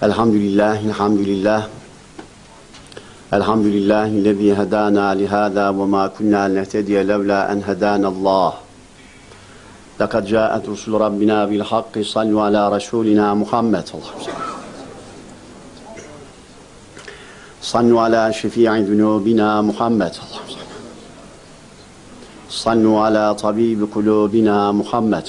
Elhamdülillah. Elhamdülillahillezî hedâna lihâzâ ve mâ kunnâ nehtediye levlâ en hedânallâh. Lekad câet rusul rabbina bil hakkı sallu alâ rasûlinâ Muhammed. Sallu alâ şefî'i zunûbina Muhammed. Sallu alâ tabîbi kulûbina Muhammed.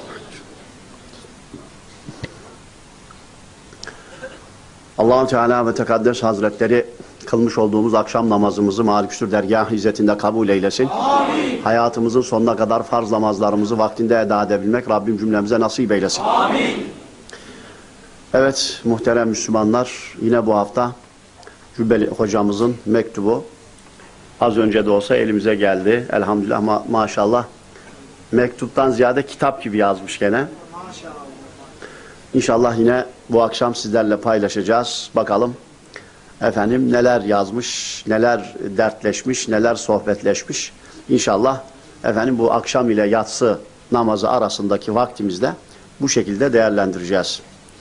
Allah-u Teala ve Tekaddes Hazretleri kılmış olduğumuz akşam namazımızı Maliküstür dergâh izzetinde kabul eylesin. Amin. Hayatımızın sonuna kadar farz namazlarımızı vaktinde eda edebilmek Rabbim cümlemize nasip eylesin. Amin. Evet muhterem Müslümanlar, yine bu hafta Cübbeli hocamızın mektubu az önce de olsa elimize geldi. Elhamdülillah maşallah mektuptan ziyade kitap gibi yazmış gene. Maşallah. İnşallah yine bu akşam sizlerle paylaşacağız. Bakalım efendim neler yazmış, neler dertleşmiş, neler sohbetleşmiş. İnşallah efendim bu akşam ile yatsı namazı arasındaki vaktimizde bu şekilde değerlendireceğiz.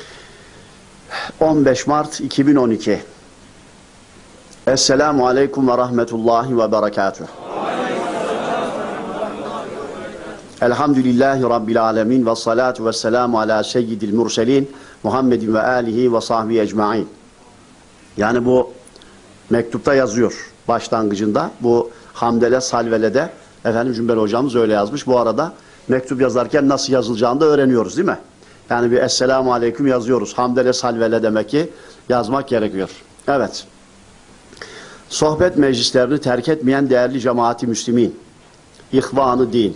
15 Mart 2012. Esselamu Aleyküm ve Rahmetullahi ve Berekatuhu. Elhamdülillahi Rabbil Alemin ve salatu ve selamu ala seyyidil murselin Muhammedin ve alihi ve sahbihi ecmain. Yani bu mektupta yazıyor başlangıcında. Bu Hamdele Salvele'de efendim Cümbeli hocamız öyle yazmış. Bu arada mektup yazarken nasıl yazılacağını da öğreniyoruz değil mi? Yani bir Esselamu Aleyküm yazıyoruz. Hamdele Salvele demek ki yazmak gerekiyor. Evet. Sohbet meclislerini terk etmeyen değerli cemaati müslimin, ihvanı din.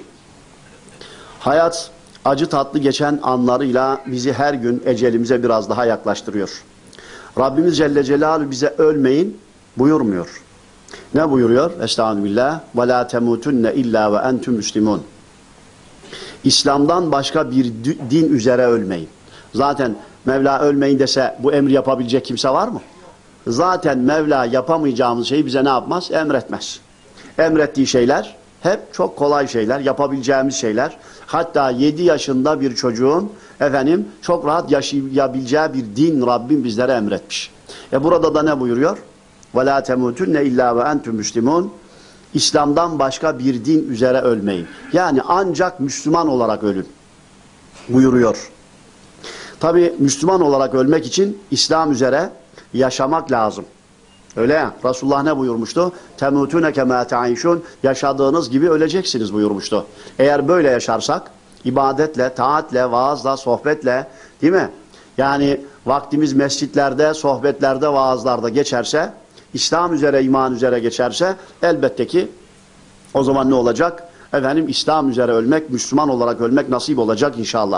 Hayat acı tatlı geçen anlarıyla bizi her gün ecelimize biraz daha yaklaştırıyor. Rabbimiz Celle Celaluhu bize ölmeyin buyurmuyor. Ne buyuruyor? Estağfirullah. Ve la temutunne illa ve entüm müslimun. İslam'dan başka bir din üzere ölmeyin. Zaten Mevla ölmeyin dese bu emri yapabilecek kimse var mı? Zaten Mevla yapamayacağımız şeyi bize ne yapmaz? Emretmez. Emrettiği şeyler hep çok kolay şeyler, yapabileceğimiz şeyler. Hatta 7 yaşında bir çocuğun efendim çok rahat yaşayabileceği bir din Rabbim bizlere emretmiş. Burada da ne buyuruyor? وَلَا تَمُوتُنَّ اِلَّا وَاَنْتُمْ مُسْلِمُونَ. İslam'dan başka bir din üzere ölmeyin. Yani ancak Müslüman olarak ölün buyuruyor. Tabi Müslüman olarak ölmek için İslam üzere yaşamak lazım. Öyle ya. Resulullah ne buyurmuştu? Temutune kema taişun. Yaşadığınız gibi öleceksiniz buyurmuştu. Eğer böyle yaşarsak ibadetle, taatle, vaazla, sohbetle, değil mi? Yani vaktimiz mescitlerde, sohbetlerde, vaazlarda geçerse, İslam üzere, iman üzere geçerse elbette ki o zaman ne olacak? Efendim İslam üzere ölmek, Müslüman olarak ölmek nasip olacak inşallah.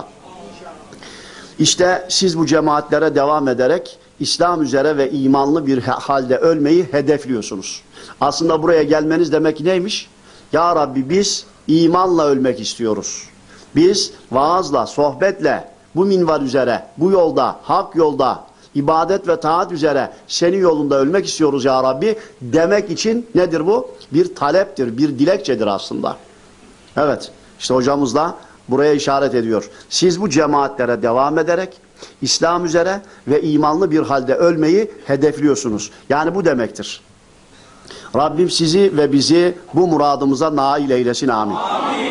İşte siz bu cemaatlere devam ederek İslam üzere ve imanlı bir halde ölmeyi hedefliyorsunuz. Aslında buraya gelmeniz demek neymiş? Ya Rabbi biz imanla ölmek istiyoruz. Biz vaazla, sohbetle, bu minvar üzere, bu yolda, hak yolda, ibadet ve taat üzere senin yolunda ölmek istiyoruz ya Rabbi demek için nedir bu? Bir taleptir, bir dilekçedir aslında. Evet, işte hocamız da buraya işaret ediyor. Siz bu cemaatlere devam ederek İslam üzere ve imanlı bir halde ölmeyi hedefliyorsunuz. Yani bu demektir. Rabbim sizi ve bizi bu muradımıza nail eylesin. Amin. Amin.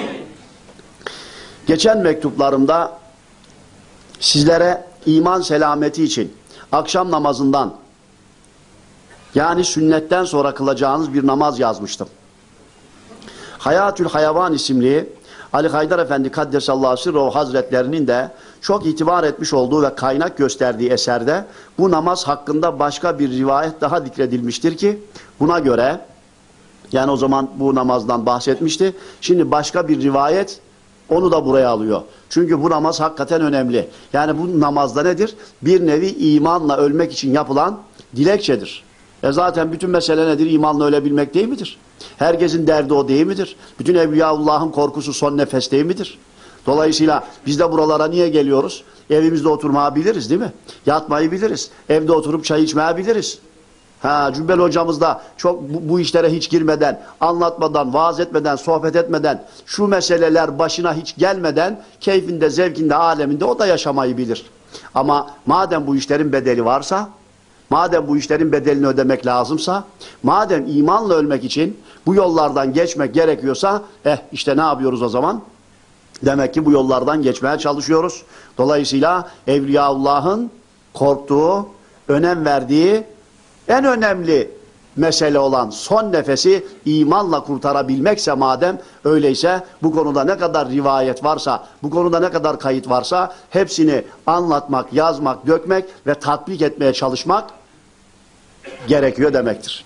Geçen mektuplarımda sizlere iman selameti için akşam namazından yani sünnetten sonra kılacağınız bir namaz yazmıştım. Hayatül Hayvan isimli Ali Haydar Efendi Kaddesallahu Sirruhu Hazretlerinin de çok itibar etmiş olduğu ve kaynak gösterdiği eserde bu namaz hakkında başka bir rivayet daha zikredilmiştir ki buna göre yani o zaman bu namazdan bahsetmişti. Şimdi başka bir rivayet onu da buraya alıyor. Çünkü bu namaz hakikaten önemli. Yani bu namazda nedir? Bir nevi imanla ölmek için yapılan dilekçedir. Zaten bütün mesele nedir? İmanla ölebilmek değil midir? Herkesin derdi o değil midir? Bütün Evliyaullah'ın korkusu son nefes değil midir? Dolayısıyla biz de buralara niye geliyoruz? Evimizde oturmayı biliriz değil mi? Yatmayı biliriz. Evde oturup çay içmeyi biliriz. Cübbeli hocamız da çok bu işlere hiç girmeden, anlatmadan, vaaz etmeden, sohbet etmeden, şu meseleler başına hiç gelmeden keyfinde, zevkinde, aleminde o da yaşamayı bilir. Ama madem bu işlerin bedeli varsa, madem bu işlerin bedelini ödemek lazımsa, madem imanla ölmek için bu yollardan geçmek gerekiyorsa, işte ne yapıyoruz o zaman? Demek ki bu yollardan geçmeye çalışıyoruz. Dolayısıyla Evliyaullah'ın korktuğu, önem verdiği en önemli mesele olan son nefesi imanla kurtarabilmekse madem, öyleyse bu konuda ne kadar rivayet varsa, bu konuda ne kadar kayıt varsa hepsini anlatmak, yazmak, dökmek ve tatbik etmeye çalışmak gerekiyor demektir.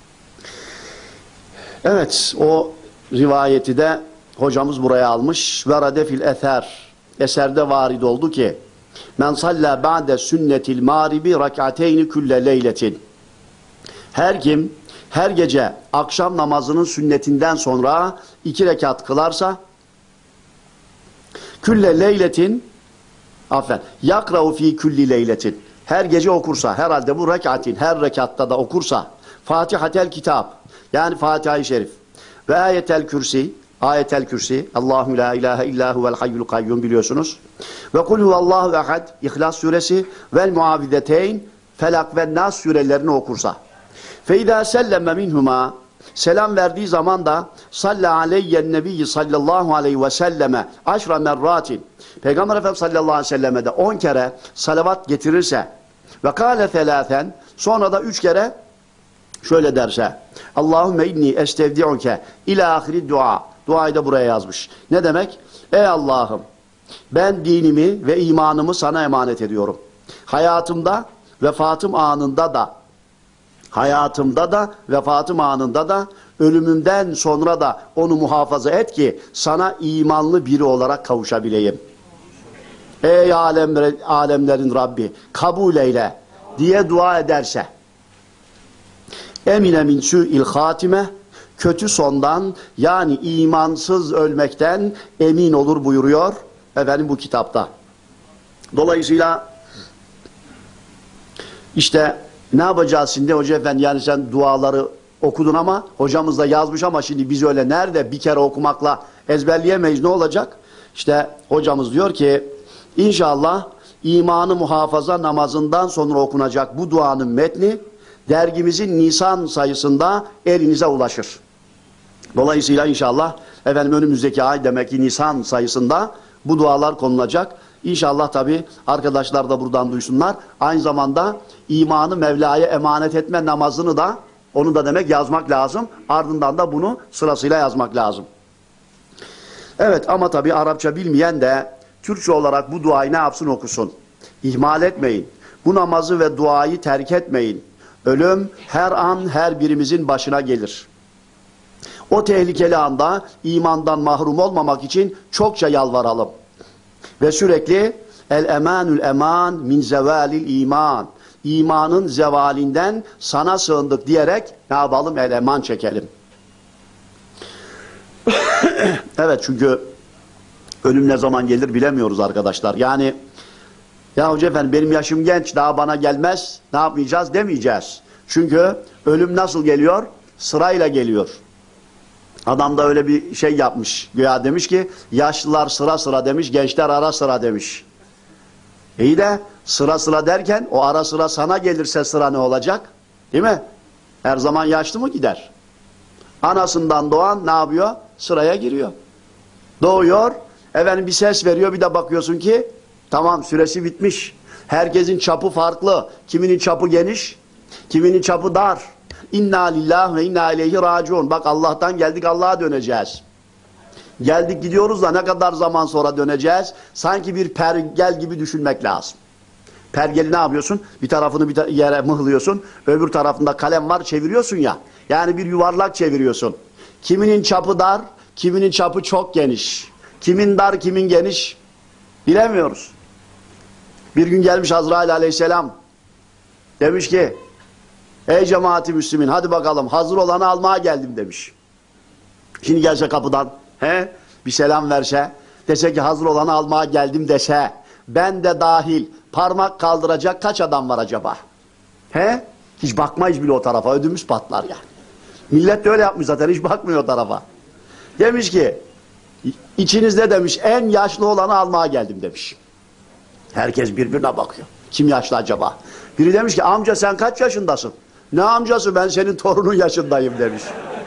Evet, o rivayeti de hocamız buraya almış. Verade fil eser. Eserde varid oldu ki men salla ba'de sünnetil mağribi rak'ateyni külle leyletin. Her kim her gece akşam namazının sünnetinden sonra 2 rekat kılarsa külle leyletin yakra'u fi külli leyletin. Her gece okursa, herhalde bu rekatin her rekatta da okursa Fatihatel Kitap, yani Fatiha-i Şerif ve Ayetel Kürsi, Ayetel Kürsi, Allahu la ilahe illa huvel hayyul kayyum biliyorsunuz. Ve kul huvallahu ehad, İhlas suresi vel muavideteyn, Felak ve Nas surelerini okursa. Fe izâ selleme minhuma, selam verdiği zaman da salla aleyyen nebiyyi sallallahu aleyhi ve selleme aşra merratin, Peygamber Efendimiz sallallahu aleyhi ve selleme de 10 kere salavat getirirse ve kâle felâfen, sonra da 3 kere şöyle derse Allahümme inni estevdi'uke ila ahiri dua, duayı da buraya yazmış. Ne demek? Ey Allah'ım, ben dinimi ve imanımı sana emanet ediyorum. Hayatımda, vefatım anında da, ölümümden sonra da onu muhafaza et ki sana imanlı biri olarak kavuşabileyim. Ey alemlerin Rabbi, kabul eyle diye dua ederse, emine min su'il hatime, kötü sondan, yani imansız ölmekten emin olur buyuruyor efendim bu kitapta. Dolayısıyla işte ne yapacağız şimdi hoca efendi? Yani sen duaları okudun ama hocamız da yazmış ama şimdi biz öyle nerede bir kere okumakla ezberleyemeyiz, ne olacak? İşte hocamız diyor ki İnşallah imanı muhafaza namazından sonra okunacak bu duanın metni dergimizin Nisan sayısında elinize ulaşır. Dolayısıyla inşallah efendim önümüzdeki ay, demek ki Nisan sayısında bu dualar konulacak. İnşallah tabi arkadaşlar da buradan duysunlar. Aynı zamanda imanı Mevla'ya emanet etme namazını da, onu da demek yazmak lazım. Ardından da bunu sırasıyla yazmak lazım. Evet, ama tabi Arapça bilmeyen de Türkçe olarak bu duayı ne yapsın, okusun. İhmal etmeyin. Bu namazı ve duayı terk etmeyin. Ölüm her an her birimizin başına gelir. O tehlikeli anda imandan mahrum olmamak için çokça yalvaralım. Ve sürekli el emanül eman min zevalil iman. İmanın zevalinden sana sığındık diyerek ne yapalım? El eman çekelim. Evet, çünkü ölüm ne zaman gelir bilemiyoruz arkadaşlar. Yani ya hoca efendi benim yaşım genç, daha bana gelmez, ne yapmayacağız demeyeceğiz. Çünkü ölüm nasıl geliyor? Sırayla geliyor. Adam da öyle bir şey yapmış. Güya demiş ki yaşlılar sıra sıra demiş, gençler ara sıra demiş. İyi de sıra sıra derken o ara sıra sana gelirse sıra ne olacak? Değil mi? Her zaman yaşlı mı gider? Anasından doğan ne yapıyor? Sıraya giriyor. Doğuyor, efendim bir ses veriyor, bir de bakıyorsun ki tamam, süresi bitmiş. Herkesin çapı farklı. Kiminin çapı geniş, kiminin çapı dar. İnna lillahi ve inna ileyhi raciun. Bak, Allah'tan geldik, Allah'a döneceğiz. Geldik gidiyoruz da ne kadar zaman sonra döneceğiz? Sanki bir pergel gibi düşünmek lazım. Pergeli ne yapıyorsun? Bir tarafını bir yere mıhlıyorsun, öbür tarafında kalem var, çeviriyorsun ya. Yani bir yuvarlak çeviriyorsun. Kiminin çapı dar, kiminin çapı çok geniş. Kimin dar, kimin geniş bilemiyoruz. Bir gün gelmiş Azrail aleyhisselam. Demiş ki ey cemaati Müslümin, hadi bakalım hazır olanı almaya geldim demiş. Şimdi gelse kapıdan bir selam verse, dese ki hazır olanı almaya geldim dese, ben de dahil parmak kaldıracak kaç adam var acaba? Hiç bakmayız bile o tarafa, ödümüz patlar yani. Millet de öyle yapmış zaten, hiç bakmıyor o tarafa. Demiş ki, içinizde demiş en yaşlı olanı almaya geldim demiş. Herkes birbirine bakıyor. Kim yaşlı acaba? Biri demiş ki, amca sen kaç yaşındasın? Ne amcası, ben senin torunun yaşındayım demiş.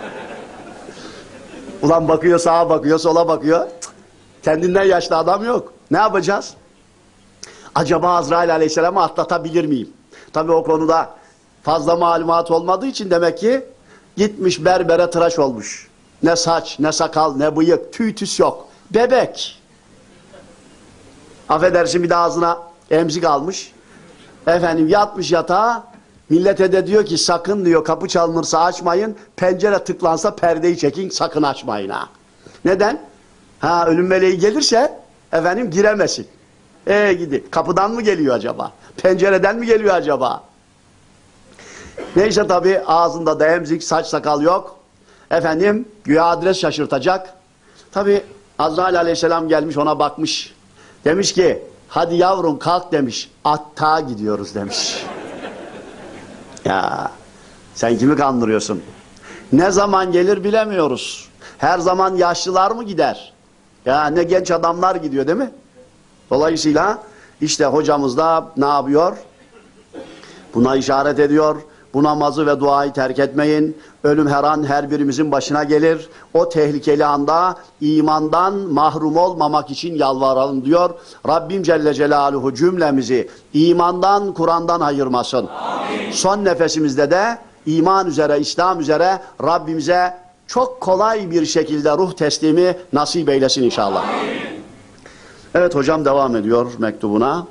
Ulan bakıyor, sağa bakıyor, sola bakıyor. Kendinden yaşlı adam yok. Ne yapacağız? Acaba Azrail Aleyhisselam'ı atlatabilir miyim? Tabii o konuda fazla malumat olmadığı için demek ki gitmiş berbere tıraş olmuş. Ne saç, ne sakal, ne bıyık, tüy tüs yok. Bebek. Affedersin, bir de ağzına emzik almış. Efendim yatmış yatağa. Millete de diyor ki sakın diyor, kapı çalınırsa açmayın. Pencere tıklansa perdeyi çekin, sakın açmayın ha. Neden? Ha, ölüm meleği gelirse efendim giremesin. Gidi. Kapıdan mı geliyor acaba? Pencereden mi geliyor acaba? Neyse tabii ağzında da emzik, saç sakal yok. Efendim güya adres şaşırtacak. Tabii Azrail Aleyhisselam gelmiş, ona bakmış. Demiş ki hadi yavrum kalk demiş. Attağa gidiyoruz demiş. Ya sen kimi kandırıyorsun? Ne zaman gelir bilemiyoruz. Her zaman yaşlılar mı gider? Ya ne genç adamlar gidiyor değil mi? Dolayısıyla işte hocamız da ne yapıyor? Buna işaret ediyor. Bu namazı ve duayı terk etmeyin. Ölüm her an her birimizin başına gelir. O tehlikeli anda imandan mahrum olmamak için yalvaralım diyor. Rabbim Celle Celaluhu cümlemizi imandan, Kur'an'dan ayırmasın. Amin. Son nefesimizde de iman üzere, İslam üzere Rabbimize çok kolay bir şekilde ruh teslimi nasip eylesin inşallah. Amin. Evet, hocam devam ediyor mektubuna.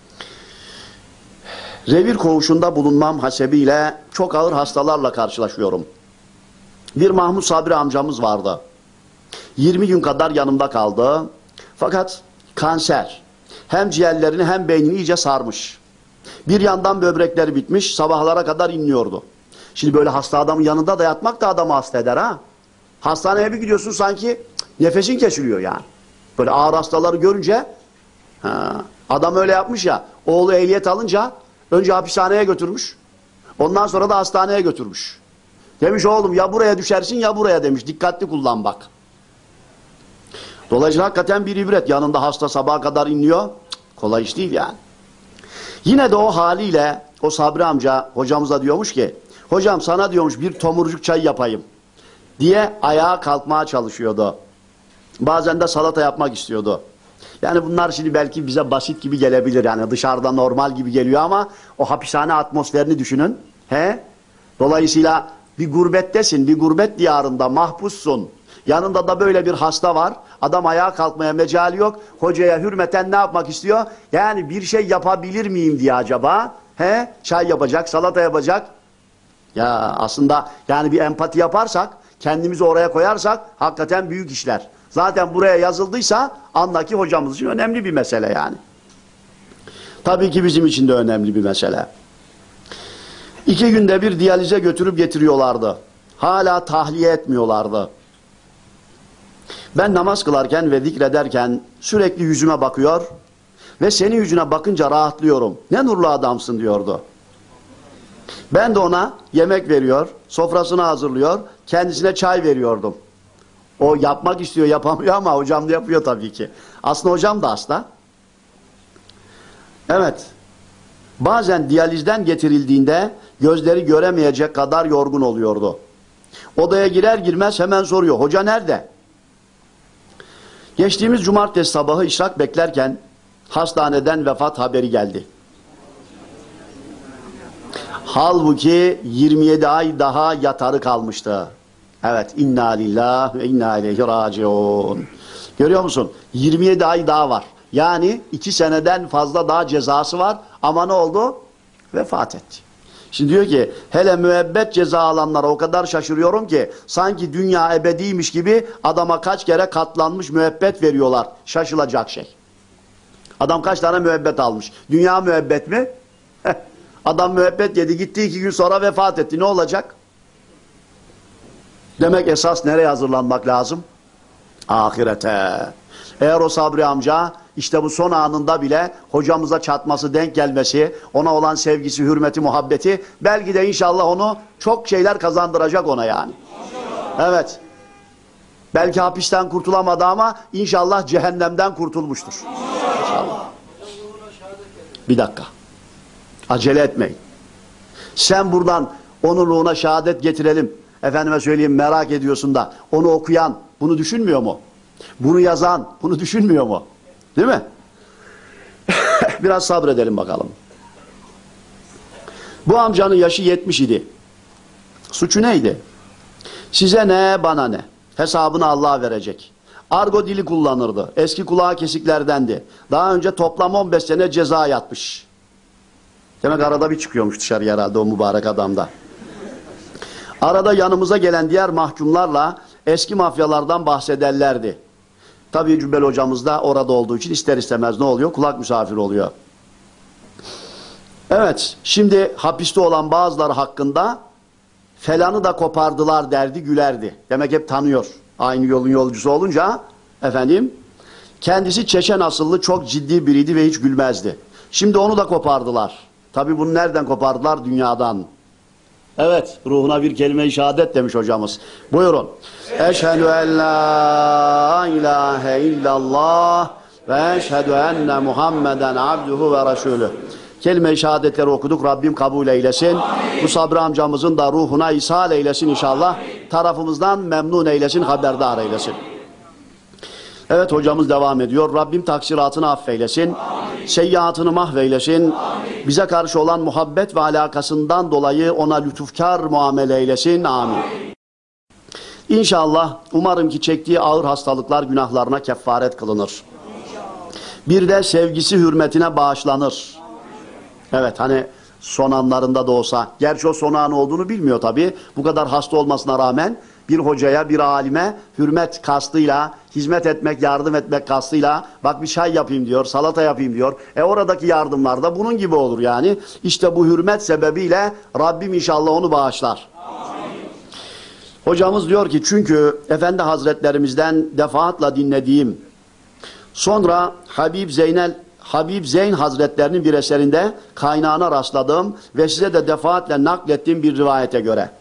Revir koğuşunda bulunmam hasebiyle çok ağır hastalarla karşılaşıyorum. Bir Mahmut Sabri amcamız vardı. 20 gün kadar yanımda kaldı. Fakat kanser hem ciğerlerini hem beynini iyice sarmış. Bir yandan böbrekleri bitmiş, sabahlara kadar inliyordu. Şimdi böyle hasta adamın yanında da yatmak da adamı hasta eder ha. Hastaneye bir gidiyorsun sanki nefesin kesiliyor yani. Böyle ağır hastaları görünce adam öyle yapmış ya, oğlu ehliyet alınca önce hapishaneye götürmüş. Ondan sonra da hastaneye götürmüş. Demiş oğlum ya buraya düşersin ya buraya demiş. Dikkatli kullan bak. Dolayısıyla hakikaten bir ibret. Yanında hasta sabaha kadar inliyor. Kolay iş değil yani. Yine de o haliyle o Sabri amca hocamıza diyormuş ki hocam sana diyormuş bir tomurcuk çay yapayım diye ayağa kalkmaya çalışıyordu. Bazen de salata yapmak istiyordu. Yani bunlar şimdi belki bize basit gibi gelebilir. Yani dışarıda normal gibi geliyor ama o hapishane atmosferini düşünün. Dolayısıyla bir gurbettesin, bir gurbet diyarında mahpussun. Yanında da böyle bir hasta var. Adam ayağa kalkmaya mecali yok. Hocaya hürmeten ne yapmak istiyor? Yani bir şey yapabilir miyim diye acaba. Çay yapacak, salata yapacak. Ya aslında yani bir empati yaparsak, kendimizi oraya koyarsak hakikaten büyük işler. Zaten buraya yazıldıysa andaki hocamız için önemli bir mesele yani. Tabii ki bizim için de önemli bir mesele. 2 günde bir diyalize götürüp getiriyorlardı. Hala tahliye etmiyorlardı. Ben namaz kılarken ve zikrederken sürekli yüzüme bakıyor ve senin yüzüne bakınca rahatlıyorum. Ne nurlu adamsın diyordu. Ben de ona yemek veriyor, sofrasını hazırlıyor, kendisine çay veriyordum. O yapmak istiyor, yapamıyor ama hocam da yapıyor tabii ki. Aslında hocam da hasta. Evet. Bazen diyalizden getirildiğinde gözleri göremeyecek kadar yorgun oluyordu. Odaya girer girmez hemen soruyor. Hoca nerede? Geçtiğimiz cumartesi sabahı işrak beklerken hastaneden vefat haberi geldi. Halbuki 27 ay daha yatarı kalmıştı. Evet, inna lillahi ve inna ileyhi raciun. Görüyor musun? 27 ay daha var. Yani 2 seneden fazla daha cezası var. Ama ne oldu? Vefat etti. Şimdi diyor ki, hele müebbet ceza alanlara o kadar şaşırıyorum ki, sanki dünya ebediymiş gibi adama kaç kere katlanmış müebbet veriyorlar. Şaşılacak şey. Adam kaç tane müebbet almış? Dünya müebbet mi? Adam müebbet yedi, gitti 2 gün sonra vefat etti. Ne olacak? Demek esas nereye hazırlanmak lazım? Ahirete. Eğer o Sabri amca işte bu son anında bile hocamıza çatması, denk gelmesi, ona olan sevgisi, hürmeti, muhabbeti belki de inşallah onu çok şeyler kazandıracak ona yani. Evet. Belki hapisten kurtulamadı ama inşallah cehennemden kurtulmuştur. İnşallah. Bir dakika. Acele etmeyin. Sen buradan onun ruhuna şehadet getirelim. Efendime söyleyeyim, merak ediyorsun da onu okuyan bunu düşünmüyor mu? Bunu yazan bunu düşünmüyor mu? Değil mi? Biraz sabredelim bakalım. Bu amcanın yaşı 70 idi. Suçu neydi? Size ne, bana ne? Hesabını Allah verecek. Argo dili kullanırdı. Eski kulağı kesiklerdendi. Daha önce toplam 15 sene ceza yatmış. Demek arada bir çıkıyormuş dışarı herhalde o mübarek adamda. Arada yanımıza gelen diğer mahkumlarla eski mafyalardan bahsederlerdi. Tabii Cübbeli hocamız da orada olduğu için ister istemez ne oluyor? Kulak misafiri oluyor. Evet, şimdi hapiste olan bazıları hakkında felanı da kopardılar derdi, gülerdi. Demek hep tanıyor. Aynı yolun yolcusu olunca efendim, kendisi Çeçen asıllı çok ciddi biriydi ve hiç gülmezdi. Şimdi onu da kopardılar. Tabii bunu nereden kopardılar? Dünyadan. Evet, ruhuna bir kelime-i şehadet demiş hocamız. Buyurun. Eşhedü en la ilahe illallah ve eşhedü enne Muhammeden abduhu ve resulü. Kelime-i şehadetleri okuduk. Rabbim kabul eylesin. Amin. Bu Sabri amcamızın da ruhuna ishal eylesin inşallah. Amin. Tarafımızdan memnun eylesin, haberdar eylesin. Evet, hocamız devam ediyor. Rabbim taksiratını affeylesin. Amin. Seyyiatını mahveylesin. Amin. Bize karşı olan muhabbet ve alakasından dolayı ona lütufkar muamele eylesin. Amin. Amin. İnşallah umarım ki çektiği ağır hastalıklar günahlarına kefaret kılınır. Bir de sevgisi hürmetine bağışlanır. Evet, hani son anlarında da olsa, gerçi o son anı olduğunu bilmiyor tabii. Bu kadar hasta olmasına rağmen bir hocaya, bir alime hürmet kastıyla, hizmet etmek, yardım etmek kastıyla, bak bir çay yapayım diyor, salata yapayım diyor. Oradaki yardımlar da bunun gibi olur yani. İşte bu hürmet sebebiyle Rabbim inşallah onu bağışlar. Amin. Hocamız diyor ki, çünkü Efendi Hazretlerimizden defaatla dinlediğim, sonra Habib Zeyn Hazretlerinin bir eserinde kaynağına rastladım ve size de defaatle naklettiğim bir rivayete göre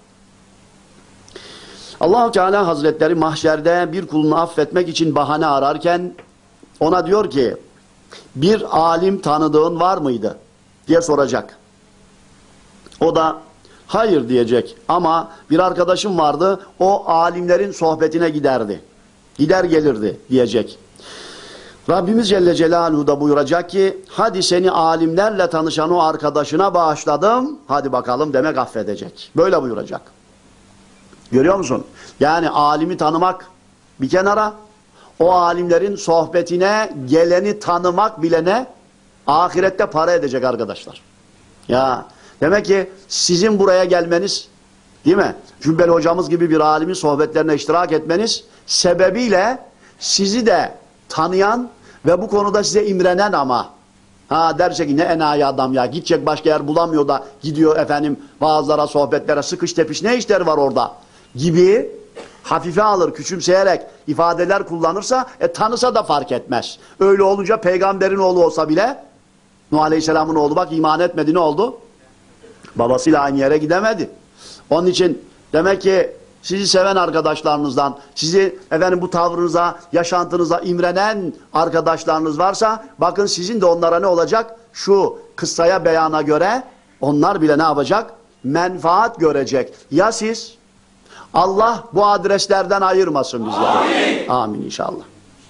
Allah-u Teala Hazretleri mahşerde bir kulunu affetmek için bahane ararken ona diyor ki, bir alim tanıdığın var mıydı diye soracak. O da hayır diyecek ama bir arkadaşım vardı, o alimlerin sohbetine giderdi, gider gelirdi diyecek. Rabbimiz Celle Celaluhu da buyuracak ki, hadi seni alimlerle tanışan o arkadaşına bağışladım, hadi bakalım demek affedecek. Böyle buyuracak. Görüyor musun? Yani alimi tanımak bir kenara, o alimlerin sohbetine geleni tanımak bile ne? Ahirette para edecek arkadaşlar. Ya demek ki sizin buraya gelmeniz, değil mi? Cübbeli hocamız gibi bir alimin sohbetlerine iştirak etmeniz sebebiyle sizi de tanıyan ve bu konuda size imrenen ama derse ki ne enayi adam ya, gidecek başka yer bulamıyor da gidiyor efendim vaazlara, sohbetlere, sıkış tepiş ne işleri var orada gibi hafife alır, küçümseyerek ifadeler kullanırsa tanısa da fark etmez. Öyle olunca peygamberin oğlu olsa bile, Nuh Aleyhisselam'ın oğlu bak iman etmedi, ne oldu? Babasıyla aynı yere gidemedi. Onun için demek ki sizi seven arkadaşlarınızdan, sizi efendim bu tavrınıza, yaşantınıza imrenen arkadaşlarınız varsa, bakın sizin de onlara ne olacak? Şu kıssaya, beyana göre onlar bile ne yapacak? Menfaat görecek. Ya siz? Allah bu adreslerden ayırmasın bizleri. Amin. Amin inşallah.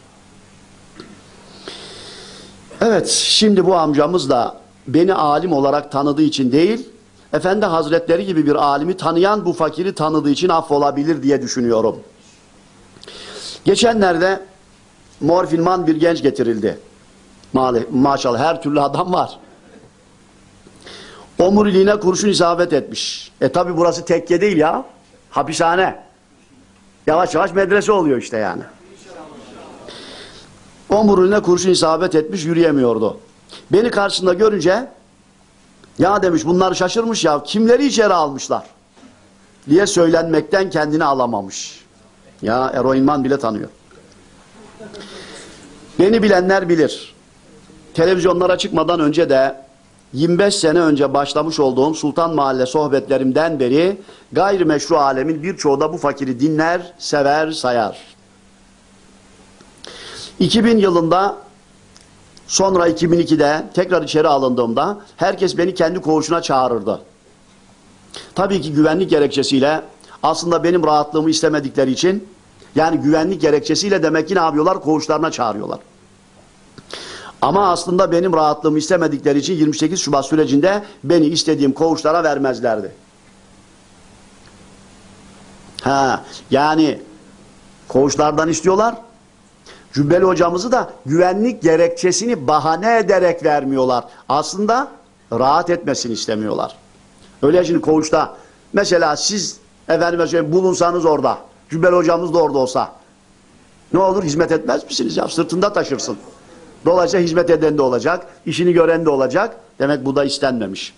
Evet, şimdi bu amcamız da beni alim olarak tanıdığı için değil, Efendi Hazretleri gibi bir alimi tanıyan bu fakiri tanıdığı için affolabilir diye düşünüyorum. Geçenlerde morfinman bir genç getirildi. Maşallah her türlü adam var. Omuriliğine kurşun isabet etmiş. Tabi burası tekke değil ya. Hapishane. Yavaş yavaş medrese oluyor işte yani. Omuriliğine kurşun isabet etmiş, yürüyemiyordu. Beni karşısında görünce, ya demiş bunlar şaşırmış ya, kimleri içeri almışlar diye söylenmekten kendini alamamış. Ya eroinman bile tanıyor. Beni bilenler bilir. Televizyonlara çıkmadan önce de 25 sene önce başlamış olduğum Sultan Mahalle sohbetlerimden beri gayrimeşru alemin birçoğu da bu fakiri dinler, sever, sayar. 2000 yılında sonra 2002'de tekrar içeri alındığımda herkes beni kendi koğuşuna çağırırdı. Tabii ki güvenlik gerekçesiyle, aslında benim rahatlığımı istemedikleri için, yani güvenlik gerekçesiyle demek ki ne yapıyorlar? Koğuşlarına çağırıyorlar. Ama aslında benim rahatlığımı istemedikleri için 28 Şubat sürecinde beni istediğim koğuşlara vermezlerdi. Yani koğuşlardan istiyorlar. Cübbeli hocamızı da güvenlik gerekçesini bahane ederek vermiyorlar. Aslında rahat etmesini istemiyorlar. Öyle şimdi koğuşta mesela siz efendim bulunsanız orada, Cübbeli hocamız da orada olsa ne olur, hizmet etmez misiniz ya? Sırtında taşırsın. Dolayısıyla hizmet eden de olacak, işini gören de olacak. Demek bu da istenmemiş.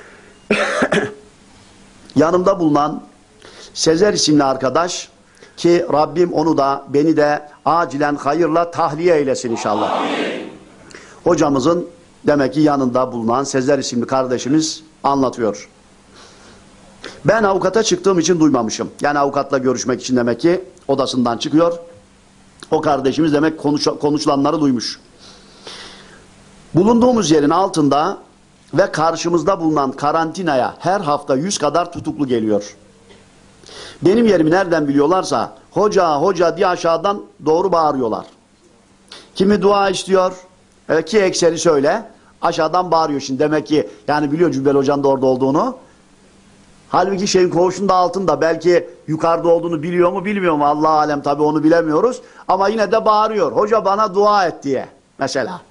Yanımda bulunan Sezer isimli arkadaş, ki Rabbim onu da beni de acilen hayırla tahliye eylesin inşallah. Amin. Hocamızın demek ki yanında bulunan Sezer isimli kardeşimiz anlatıyor. Ben avukata çıktığım için duymamışım. Yani avukatla görüşmek için demek ki odasından çıkıyor. O kardeşimiz demek konuşulanları duymuş. Bulunduğumuz yerin altında ve karşımızda bulunan karantinaya her hafta 100 kadar tutuklu geliyor. Benim yerimi nereden biliyorlarsa hoca hoca diye aşağıdan doğru bağırıyorlar. Kimi dua istiyor, ki ekseri söyle, aşağıdan bağırıyor şimdi. Demek ki yani biliyor Cübbeli Hoca'nın da orada olduğunu. Halbuki şeyin koğuşun da altında, belki yukarıda olduğunu biliyor mu bilmiyor mu, Allah alem, tabi onu bilemiyoruz. Ama yine de bağırıyor, hoca bana dua et diye mesela.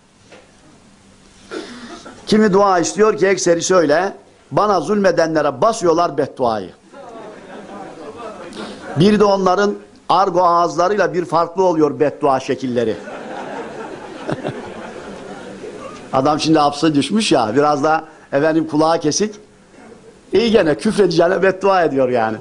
Kimi dua istiyor, ki ekseri söyle, bana zulmedenlere basıyorlar bedduayı. Bir de onların argo ağızlarıyla bir farklı oluyor beddua şekilleri. Adam şimdi hapse düşmüş ya, biraz da efendim kulağı kesik. İyi gene küfredeceğine beddua ediyor yani.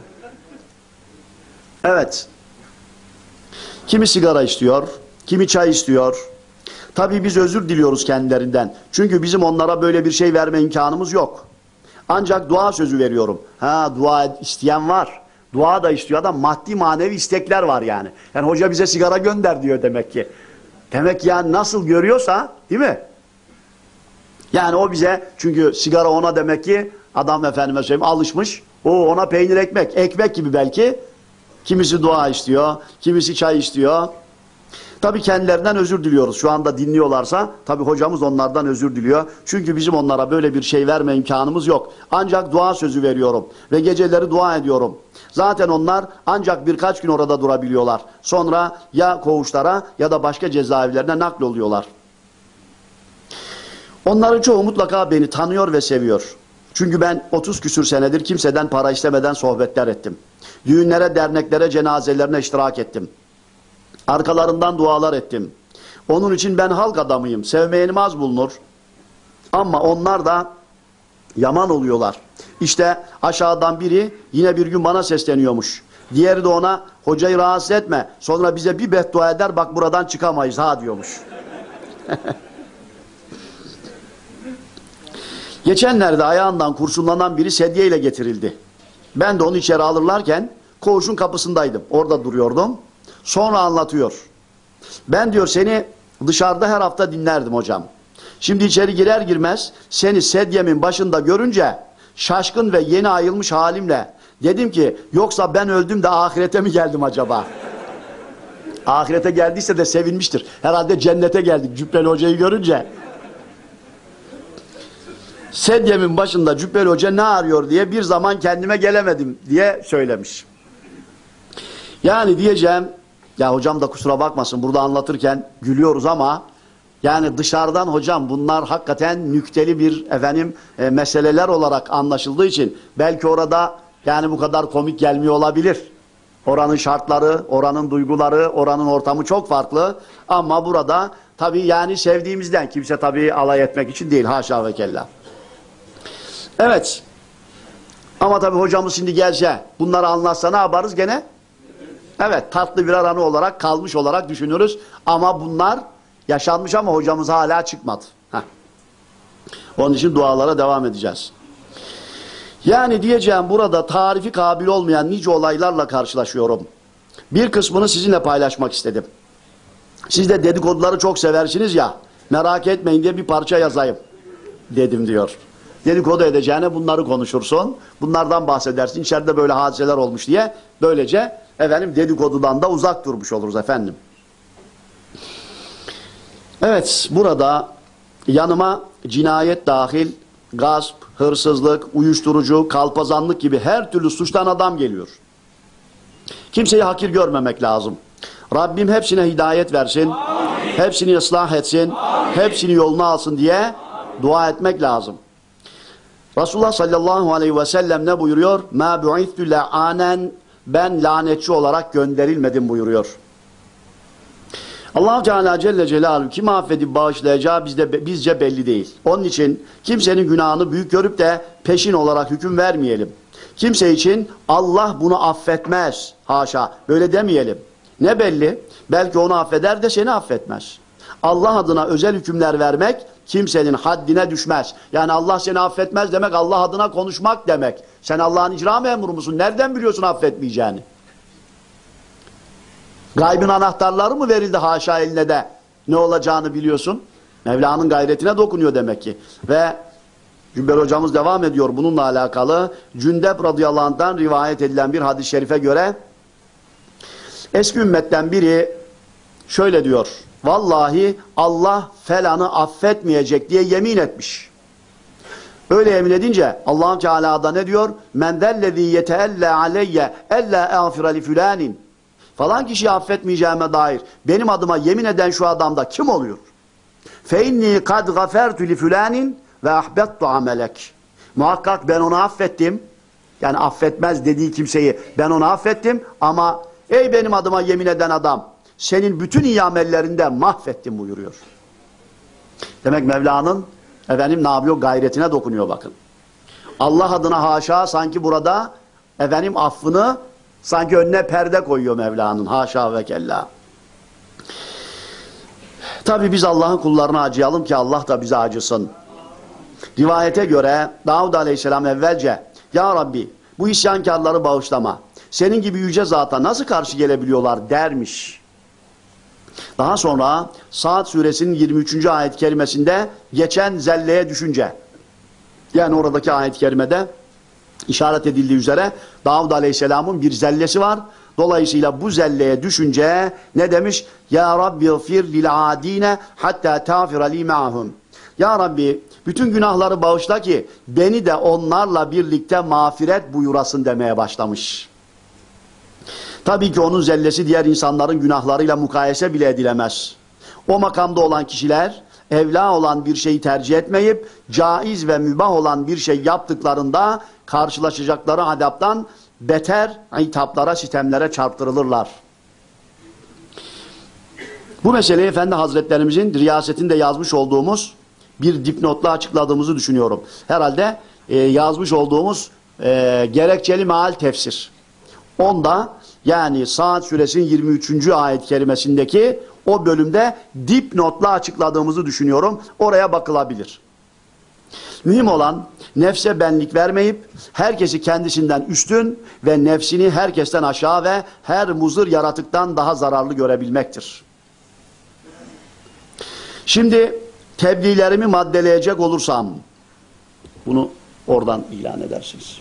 Evet. Kimi sigara istiyor, kimi çay istiyor. Tabii biz özür diliyoruz kendilerinden. Çünkü bizim onlara böyle bir şey verme imkanımız yok. Ancak dua sözü veriyorum. Dua isteyen var. Dua da istiyor da maddi manevi istekler var yani. Yani hoca bize sigara gönder diyor demek ki. Demek yani nasıl görüyorsa, değil mi? Yani o bize, çünkü sigara ona demek ki adam efendime söyleyeyim alışmış. O ona peynir ekmek, ekmek gibi belki. Kimisi dua istiyor, kimisi çay istiyor. Tabii kendilerinden özür diliyoruz. Şu anda dinliyorlarsa tabii hocamız onlardan özür diliyor. Çünkü bizim onlara böyle bir şey verme imkanımız yok. Ancak dua sözü veriyorum ve geceleri dua ediyorum. Zaten onlar ancak birkaç gün orada durabiliyorlar. Sonra ya koğuşlara ya da başka cezaevlerine nakloluyorlar. Onların çoğu mutlaka beni tanıyor ve seviyor. Çünkü ben 30 küsür senedir kimseden para istemeden sohbetler ettim. Düğünlere, derneklere, cenazelerine iştirak ettim. Arkalarından dualar ettim. Onun için ben halk adamıyım. Sevmeyenim az bulunur. Ama onlar da yaman oluyorlar. İşte aşağıdan biri yine bir gün bana sesleniyormuş. Diğeri de ona, hocayı rahatsız etme, sonra bize bir beddua eder, bak buradan çıkamayız ha diyormuş. Geçenlerde ayağından kurşunlanan biri sedyeyle getirildi. Ben de onu içeri alırlarken koğuşun kapısındaydım. Orada duruyordum. Sonra anlatıyor. Ben diyor seni dışarıda her hafta dinlerdim hocam. Şimdi içeri girer girmez seni sedyemin başında görünce şaşkın ve yeni ayılmış halimle dedim ki yoksa ben öldüm de ahirete mi geldim acaba? Ahirete geldiyse de sevinmiştir. Herhalde cennete geldik Cübbeli Hoca'yı görünce. Sedyemin başında Cübbeli Hoca ne arıyor diye bir zaman kendime gelemedim diye söylemiş. Yani diyeceğim, ya hocam da kusura bakmasın burada anlatırken gülüyoruz ama yani dışarıdan hocam bunlar hakikaten nükteli bir meseleler olarak anlaşıldığı için belki orada yani bu kadar komik gelmiyor olabilir. Oranın şartları, oranın duyguları, oranın ortamı çok farklı ama burada tabii yani sevdiğimizden, kimse tabii alay etmek için değil, haşa ve kella. Evet. Ama tabii hocamız şimdi gelse bunları anlatsa ne yaparız gene? Evet, tatlı bir anı olarak kalmış olarak düşünürüz. Ama bunlar yaşanmış ama hocamız hala çıkmadı. Heh. Onun için dualara devam edeceğiz. Yani diyeceğim, burada tarifi kabil olmayan nice olaylarla karşılaşıyorum. Bir kısmını sizinle paylaşmak istedim. Siz de dedikoduları çok seversiniz ya, merak etmeyin diye bir parça yazayım dedim diyor. Dedikodu edeceğine bunları konuşursun, bunlardan bahsedersin, içeride böyle hadiseler olmuş diye, böylece efendim dedikodudan da uzak durmuş oluruz efendim. Evet, burada yanıma cinayet dahil, gasp, hırsızlık, uyuşturucu, kalpazanlık gibi her türlü suçtan adam geliyor. Kimseyi hakir görmemek lazım. Rabbim hepsine hidayet versin, amin. Hepsini ıslah etsin, amin. Hepsini yoluna alsın diye dua etmek lazım. Resulullah sallallahu aleyhi ve sellem ne buyuruyor? مَا بُعِثْتُ لَعَانًا Ben lanetçi olarak gönderilmedim buyuruyor. Allah-u Teala Celle Celaluhu kimi affedip bağışlayacağı bizce belli değil. Onun için kimsenin günahını büyük görüp de peşin olarak hüküm vermeyelim. Kimse için Allah bunu affetmez. Haşa. Böyle demeyelim. Ne belli? Belki onu affeder de seni affetmez. Allah adına özel hükümler vermek kimsenin haddine düşmez. Yani Allah seni affetmez demek Allah adına konuşmak demek. Sen Allah'ın icra memuru musun? Nereden biliyorsun affetmeyeceğini? Gaybın anahtarları mı verildi haşa eline de ne olacağını biliyorsun? Mevla'nın gayretine dokunuyor demek ki. Ve Cübbel hocamız devam ediyor bununla alakalı. Cündep radıyallahu anh'tan rivayet edilen bir hadis-i şerife göre eski ümmetten biri şöyle diyor. Vallahi Allah felanı affetmeyecek diye yemin etmiş. Öyle yemin edince Allah-u Teala da ne diyor? Men zellezî yeteella aleyye ella eğfira li fulanin. Falan kişiyi affetmeyeceğime dair benim adıma yemin eden şu adam da kim oluyor? Fe inni kad gafertu li fulanin ve ahbettu amelek. Muhakkak ben onu affettim. Yani affetmez dediği kimseyi ben onu affettim ama ey benim adıma yemin eden adam senin bütün iyi amellerinden mahvettim buyuruyor. Demek Mevla'nın efendim ne yapıyor? Gayretine dokunuyor bakın. Allah adına haşa sanki burada efendim affını sanki önüne perde koyuyor Mevla'nın. Haşa ve kella. Tabi biz Allah'ın kullarına acıyalım ki Allah da bize acısın. Rivayete göre Davud Aleyhisselam evvelce Ya Rabbi bu isyankarları bağışlama. Senin gibi yüce zata nasıl karşı gelebiliyorlar dermiş. Daha sonra Saat suresinin 23. ayet-i kerimesinde geçen zelleye düşünce yani oradaki ayet-i kerimede işaret edildiği üzere Davud Aleyhisselam'ın bir zellesi var. Dolayısıyla bu zelleye düşünce ne demiş? Ya Rabbi gfir lil adine hatta tağfira li ma'hum. Ya Rabbi bütün günahları bağışla ki beni de onlarla birlikte mağfiret buyurasın demeye başlamış. Tabii ki onun zellesi diğer insanların günahlarıyla mukayese bile edilemez. O makamda olan kişiler evla olan bir şeyi tercih etmeyip caiz ve mübah olan bir şey yaptıklarında karşılaşacakları adaptan beter hitaplara, sitemlere çarptırılırlar. Bu meseleyi Efendi Hazretlerimizin riyasetinde yazmış olduğumuz bir dipnotla açıkladığımızı düşünüyorum. Herhalde yazmış olduğumuz gerekçeli meal tefsir. Onda yani Saat suresinin 23. ayet-i kerimesindeki o bölümde dipnotla açıkladığımızı düşünüyorum. Oraya bakılabilir. Mühim olan nefse benlik vermeyip herkesi kendisinden üstün ve nefsini herkesten aşağı ve her muzır yaratıktan daha zararlı görebilmektir. Şimdi tebliğlerimi maddeleyecek olursam bunu oradan ilan edersiniz.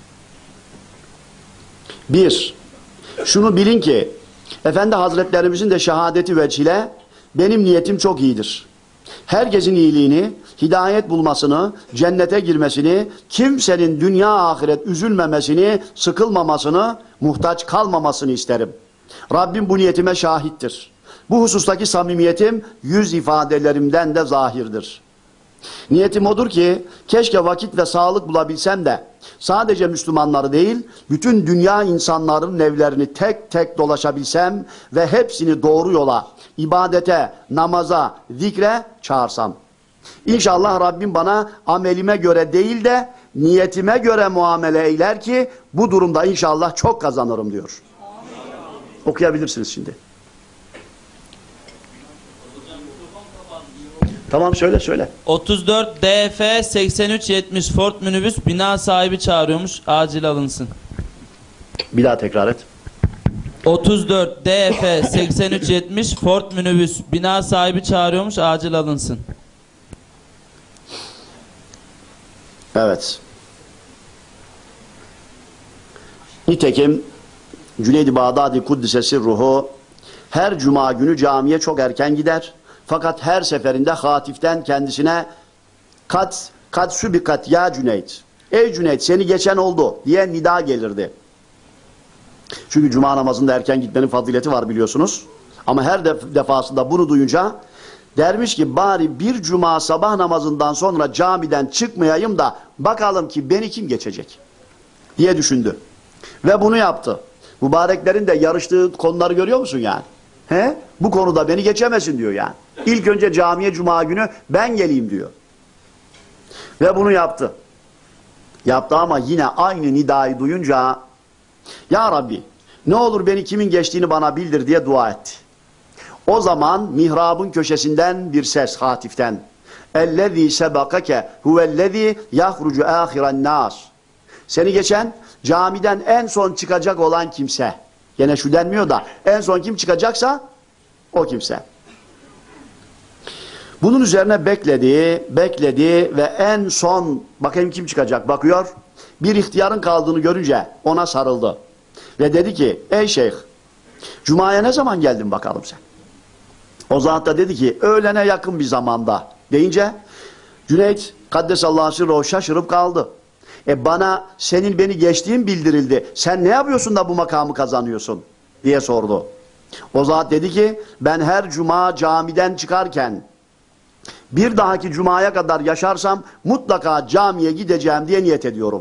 1. Şunu bilin ki Efendi Hazretlerimizin de şehadeti vecihle benim niyetim çok iyidir. Herkesin iyiliğini, hidayet bulmasını, cennete girmesini, kimsenin dünya ahiret üzülmemesini, sıkılmamasını, muhtaç kalmamasını isterim. Rabbim bu niyetime şahittir. Bu husustaki samimiyetim yüz ifadelerimden de zahirdir. Niyetim odur ki keşke vakit ve sağlık bulabilsem de sadece Müslümanları değil bütün dünya insanların evlerini tek tek dolaşabilsem ve hepsini doğru yola, ibadete, namaza, zikre çağırsam. İnşallah Rabbim bana amelime göre değil de niyetime göre muamele eyler ki bu durumda inşallah çok kazanırım diyor. Okuyabilirsiniz şimdi. Tamam söyle. 34 DF 8370 Ford minibüs bina sahibi çağırıyormuş, acil alınsın. Bir daha tekrar et. 34 DF 8370 Ford minibüs bina sahibi çağırıyormuş, acil alınsın. Evet. Nitekim Cüneyd-i Bağdadi Kuddisesi ruhu her cuma günü camiye çok erken gider. Fakat her seferinde hatiften kendisine kat sübikat ya Cüneyt. Ey Cüneyt seni geçen oldu diye nida gelirdi. Çünkü cuma namazında erken gitmenin fazileti var biliyorsunuz. Ama her defasında bunu duyunca dermiş ki bari bir cuma sabah namazından sonra camiden çıkmayayım da bakalım ki beni kim geçecek diye düşündü. Ve bunu yaptı. Mübareklerin de yarıştığı konuları görüyor musun yani? He? Bu konuda beni geçemesin diyor yani. İlk önce camiye cuma günü ben geleyim diyor. Ve bunu yaptı. Yaptı ama yine aynı nidayı duyunca ya Rabbi ne olur beni kimin geçtiğini bana bildir diye dua etti. O zaman mihrabın köşesinden bir ses hatiften. Ellezî sebakake huvellezî yahrucu âhiren nâs. Seni geçen camiden en son çıkacak olan kimse. Gene şu denmiyor da en son kim çıkacaksa o kimse. Bunun üzerine bekledi ve en son bakayım kim çıkacak bakıyor. Bir ihtiyarın kaldığını görünce ona sarıldı. Ve dedi ki ey şeyh cumaya ne zaman geldin bakalım sen? O zat da dedi ki öğlene yakın bir zamanda deyince Cüneyt Kaddesallahu sirruhu şaşırıp kaldı. Bana senin beni geçtiğin bildirildi. Sen ne yapıyorsun da bu makamı kazanıyorsun diye sordu. O zat dedi ki ben her cuma camiden çıkarken bir dahaki cumaya kadar yaşarsam mutlaka camiye gideceğim diye niyet ediyorum.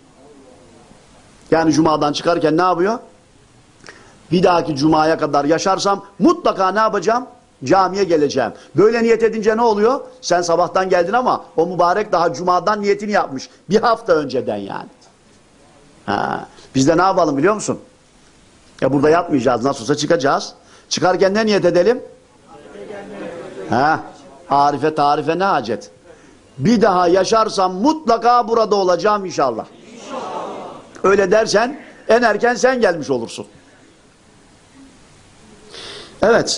Yani cumadan çıkarken ne yapıyor? Bir dahaki cumaya kadar yaşarsam mutlaka ne yapacağım? Camiye geleceğim. Böyle niyet edince ne oluyor? Sen sabahtan geldin ama o mübarek daha cumadan niyetini yapmış. Bir hafta önceden yani. Biz de ne yapalım biliyor musun? Burada yatmayacağız. Nasıl olsa çıkacağız. Çıkarken ne niyet edelim? Arife tarife ne hacet? Bir daha yaşarsam mutlaka burada olacağım inşallah. Öyle dersen en erken sen gelmiş olursun. Evet.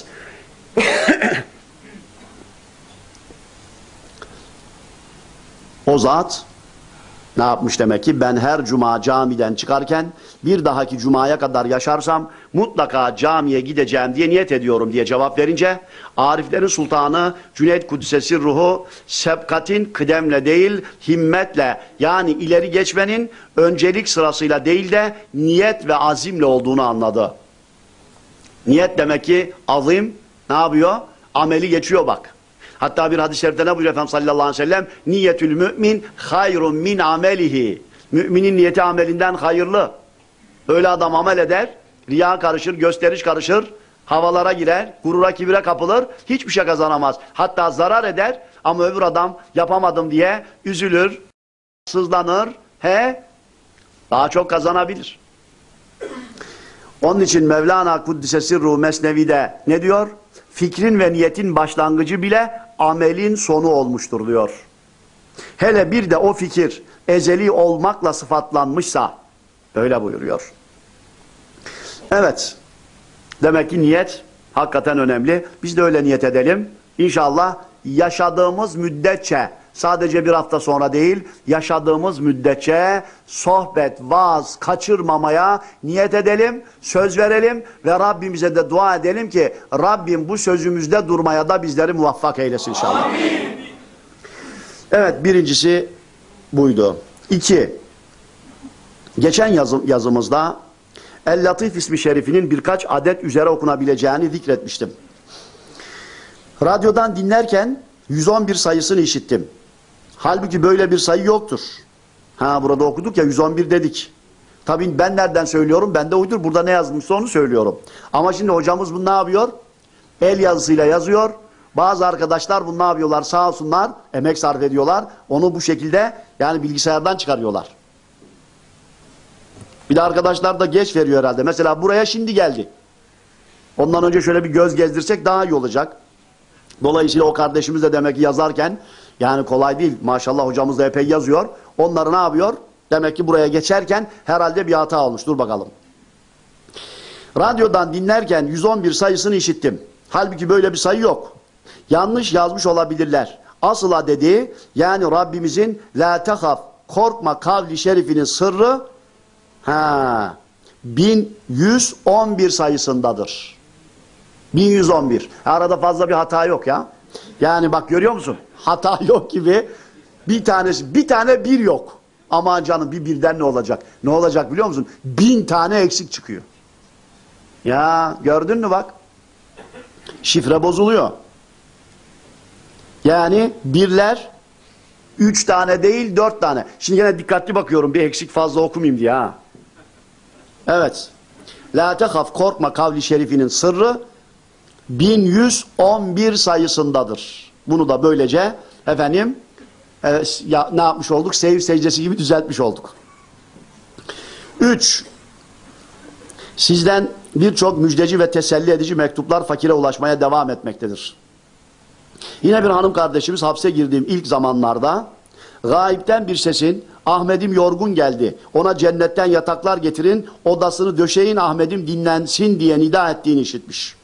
O zat ne yapmış demek ki? Ben her cuma camiden çıkarken bir dahaki cumaya kadar yaşarsam mutlaka camiye gideceğim diye niyet ediyorum diye cevap verince Ariflerin Sultanı Cüneyd Kuddisesi ruhu sebkatin kıdemle değil himmetle yani ileri geçmenin öncelik sırasıyla değil de niyet ve azimle olduğunu anladı. Niyet demek ki azim ne yapıyor? Ameli geçiyor bak. Hatta bir hadis-i şerifte ne buyuruyor Efendimiz sallallahu aleyhi ve sellem? Niyetül mümin hayrun min amelihi. Müminin niyeti amelinden hayırlı. Öyle adam amel eder, riya karışır, gösteriş karışır, havalara girer, gurura kibire kapılır, hiçbir şey kazanamaz. Hatta zarar eder ama öbür adam yapamadım diye üzülür, sızlanır, daha çok kazanabilir. Onun için Mevlana Kuddise Sirruhu Mesnevi'de ne diyor? Fikrin ve niyetin başlangıcı bile amelin sonu olmuştur diyor. Hele bir de o fikir ezeli olmakla sıfatlanmışsa öyle buyuruyor. Evet. Demek ki niyet hakikaten önemli. Biz de öyle niyet edelim. İnşallah yaşadığımız müddetçe sadece bir hafta sonra değil, yaşadığımız müddetçe sohbet, vaaz kaçırmamaya niyet edelim, söz verelim ve Rabbimize de dua edelim ki Rabbim bu sözümüzde durmaya da bizleri muvaffak eylesin inşallah. Amin. Evet, birincisi buydu. 2. Geçen yazımızda El-Latif ismi şerifinin birkaç adet üzere okunabileceğini zikretmiştim. Radyodan dinlerken 111 sayısını işittim. Halbuki böyle bir sayı yoktur. Burada okuduk ya 111 dedik. Tabii ben nereden söylüyorum? Ben de uydur. Burada ne yazmışsa onu söylüyorum. Ama şimdi hocamız bunu ne yapıyor? El yazısıyla yazıyor. Bazı arkadaşlar bunu ne yapıyorlar? Sağ olsunlar, emek sarf ediyorlar. Onu bu şekilde yani bilgisayardan çıkarıyorlar. Bir de arkadaşlar da geç veriyor herhalde. Mesela buraya şimdi geldi. Ondan önce şöyle bir göz gezdirsek daha iyi olacak. Dolayısıyla o kardeşimiz de demek ki yazarken, yani kolay değil. Maşallah hocamız da epey yazıyor. Onları ne yapıyor? Demek ki buraya geçerken herhalde bir hata olmuş. Dur bakalım. Radyodan dinlerken 111 sayısını işittim. Halbuki böyle bir sayı yok. Yanlış yazmış olabilirler. Asıla dediği, yani Rabbimizin la tehaf, korkma kavli şerifinin sırrı 1111 sayısındadır. 1111. Arada fazla bir hata yok ya. Yani bak görüyor musun? Hata yok gibi. Bir tane bir yok. Aman canım bir birden ne olacak? Ne olacak biliyor musun? 1000 tane eksik çıkıyor. Ya gördün mü bak? Şifre bozuluyor. Yani birler 3 tane değil 4 tane. Şimdi yine dikkatli bakıyorum bir eksik fazla okumayayım diye ha. Evet. La tehaf, korkma kavli şerifinin sırrı 1111 sayısındadır. Bunu da böylece efendim ne yapmış olduk? Sev secdesi gibi düzeltmiş olduk. 3. Sizden birçok müjdeci ve teselli edici mektuplar fakire ulaşmaya devam etmektedir. Yine bir hanım kardeşimiz hapse girdiğim ilk zamanlarda gayipten bir sesin Ahmet'im yorgun geldi, ona cennetten yataklar getirin, odasını döşeyin Ahmet'im dinlensin diye nida ettiğini işitmiş.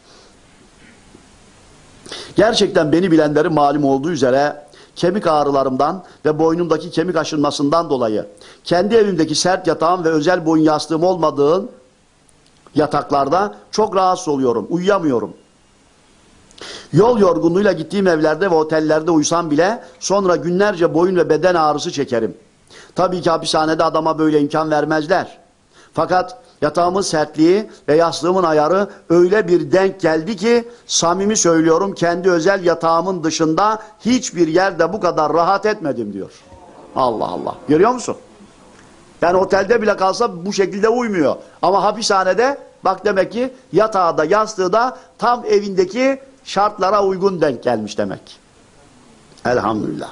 Gerçekten beni bilenlerin malum olduğu üzere kemik ağrılarımdan ve boynumdaki kemik aşınmasından dolayı kendi evimdeki sert yatağım ve özel boyun yastığım olmadığım yataklarda çok rahatsız oluyorum, uyuyamıyorum. Yol yorgunluğuyla gittiğim evlerde ve otellerde uyusam bile sonra günlerce boyun ve beden ağrısı çekerim. Tabii ki hapishanede adama böyle imkan vermezler. Fakat yatağımın sertliği ve yastığımın ayarı öyle bir denk geldi ki samimi söylüyorum kendi özel yatağımın dışında hiçbir yerde bu kadar rahat etmedim diyor. Allah Allah. Görüyor musun? Yani otelde bile kalsa bu şekilde uymuyor. Ama hapishanede bak demek ki yatağı da yastığı da tam evindeki şartlara uygun denk gelmiş demek. Elhamdülillah.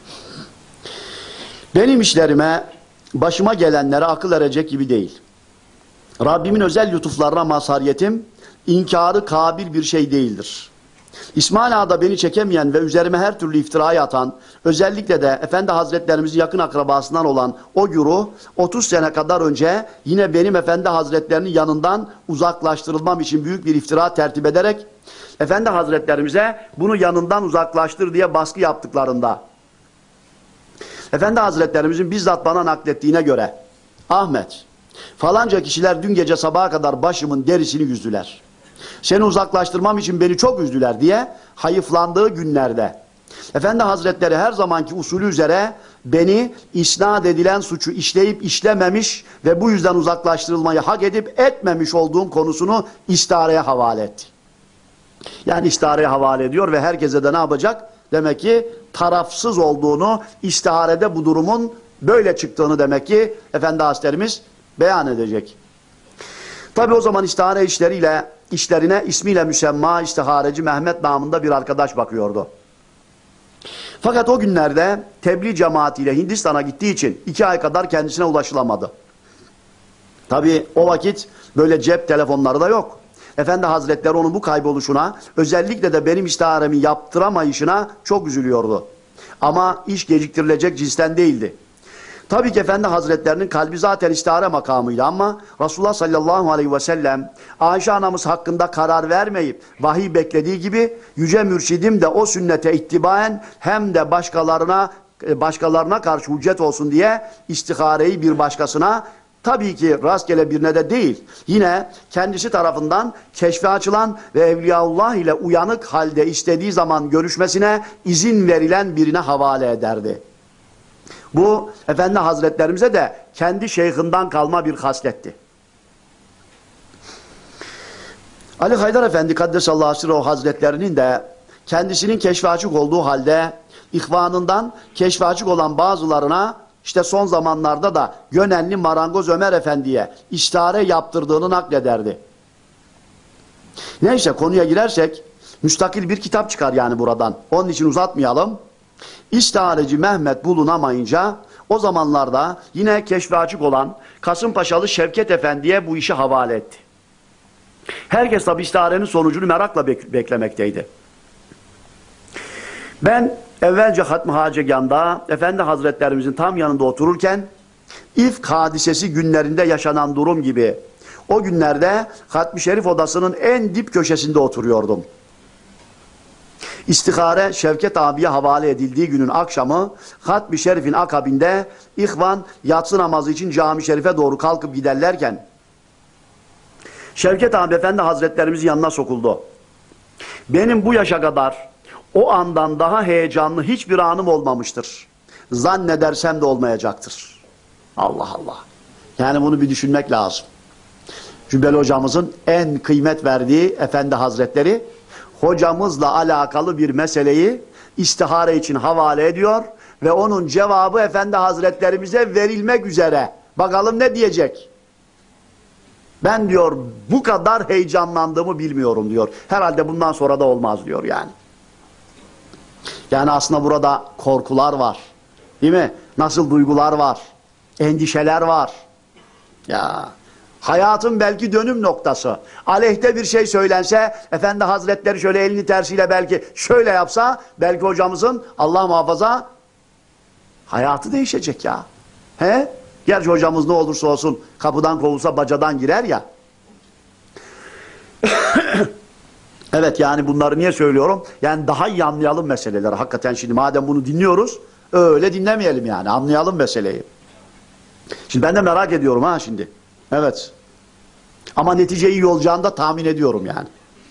Benim işlerime, başıma gelenlere akıl erecek gibi değil. Rabbimin özel lütuflarına mazhariyetim, inkarı kabil bir şey değildir. İsmail Ağa'da beni çekemeyen ve üzerime her türlü iftirayı atan, özellikle de Efendi Hazretlerimizin yakın akrabasından olan o güruh, 30 sene kadar önce yine benim Efendi Hazretlerinin yanından uzaklaştırılmam için büyük bir iftira tertip ederek, Efendi Hazretlerimize bunu yanından uzaklaştır diye baskı yaptıklarında, Efendi Hazretlerimizin bizzat bana naklettiğine göre, Ahmet, falanca kişiler dün gece sabaha kadar başımın derisini yüzdüler. Seni uzaklaştırmam için beni çok üzdüler diye hayıflandığı günlerde Efendi Hazretleri her zamanki usulü üzere beni isnat edilen suçu işleyip işlememiş ve bu yüzden uzaklaştırılmayı hak edip etmemiş olduğum konusunu istihareye havale etti. Yani istihareye havale ediyor ve herkese de ne yapacak? Demek ki tarafsız olduğunu, istiharede bu durumun böyle çıktığını demek ki Efendi Hazretlerimiz beyan edecek. Tabi o zaman istihare işlerine ismiyle müsemma istihareci Mehmet namında bir arkadaş bakıyordu. Fakat o günlerde tebliğ cemaatiyle Hindistan'a gittiği için 2 ay kadar kendisine ulaşılamadı. Tabi o vakit böyle cep telefonları da yok. Efendi Hazretleri onun bu kayboluşuna, özellikle de benim istiharemi yaptıramayışına çok üzülüyordu. Ama iş geciktirilecek cinsten değildi. Tabii ki Efendi Hazretlerinin kalbi zaten istihare makamıyla ama Resulullah sallallahu aleyhi ve sellem Ayşe anamız hakkında karar vermeyip vahiy beklediği gibi Yüce Mürşidim de o sünnete ittibaen hem de başkalarına karşı hüccet olsun diye istihareyi bir başkasına, tabii ki rastgele birine de değil, yine kendisi tarafından keşfe açılan ve Evliyaullah ile uyanık halde istediği zaman görüşmesine izin verilen birine havale ederdi. Bu Efendi Hazretlerimize de kendi şeyhinden kalma bir hasletti. Ali Haydar Efendi Kaddesallahu Sirruhu Hazretlerinin de kendisinin keşfe açık olduğu halde ihvanından keşfe açık olan bazılarına işte son zamanlarda da Gönenli Marangoz Ömer Efendi'ye istihare yaptırdığını naklederdi. Neyse konuya girersek müstakil bir kitap çıkar yani buradan. Onun için uzatmayalım. İstihareci Mehmet bulunamayınca o zamanlarda yine keşfe açık olan Kasımpaşalı Şevket Efendi'ye bu işi havale etti. Herkes tabi istiharenin sonucunu merakla beklemekteydi. Ben evvelce Hatmi Hacegan'da Efendi Hazretlerimizin tam yanında otururken İfk hadisesi günlerinde yaşanan durum gibi o günlerde Hatmi Şerif odasının en dip köşesinde oturuyordum. İstihare Şevket abiye havale edildiği günün akşamı Hatmi Şerif'in akabinde ihvan yatsı namazı için cami şerife doğru kalkıp giderlerken Şevket abi Efendi Hazretlerimizin yanına sokuldu. Benim bu yaşa kadar o andan daha heyecanlı hiçbir anım olmamıştır. Zannedersem de olmayacaktır. Allah Allah. Yani bunu bir düşünmek lazım. Cübbeli hocamızın en kıymet verdiği Efendi Hazretleri hocamızla alakalı bir meseleyi istihare için havale ediyor ve onun cevabı Efendi Hazretlerimize verilmek üzere. Bakalım ne diyecek? Ben diyor bu kadar heyecanlandığımı bilmiyorum diyor. Herhalde bundan sonra da olmaz diyor yani. Yani aslında burada korkular var. Değil mi? Nasıl duygular var? Endişeler var. Ya hayatın belki dönüm noktası. Aleyhte bir şey söylense, Efendi Hazretleri şöyle elini tersiyle belki şöyle yapsa, belki hocamızın Allah muhafaza hayatı değişecek ya. He? Gerçi hocamız ne olursa olsun kapıdan kovulsa bacadan girer ya. Evet yani bunları niye söylüyorum? Yani daha iyi anlayalım meseleleri. Hakikaten şimdi madem bunu dinliyoruz, öyle dinlemeyelim yani. Anlayalım meseleyi. Şimdi ben de merak ediyorum ha şimdi. Evet. Ama netice iyi olacağını da tahmin ediyorum yani.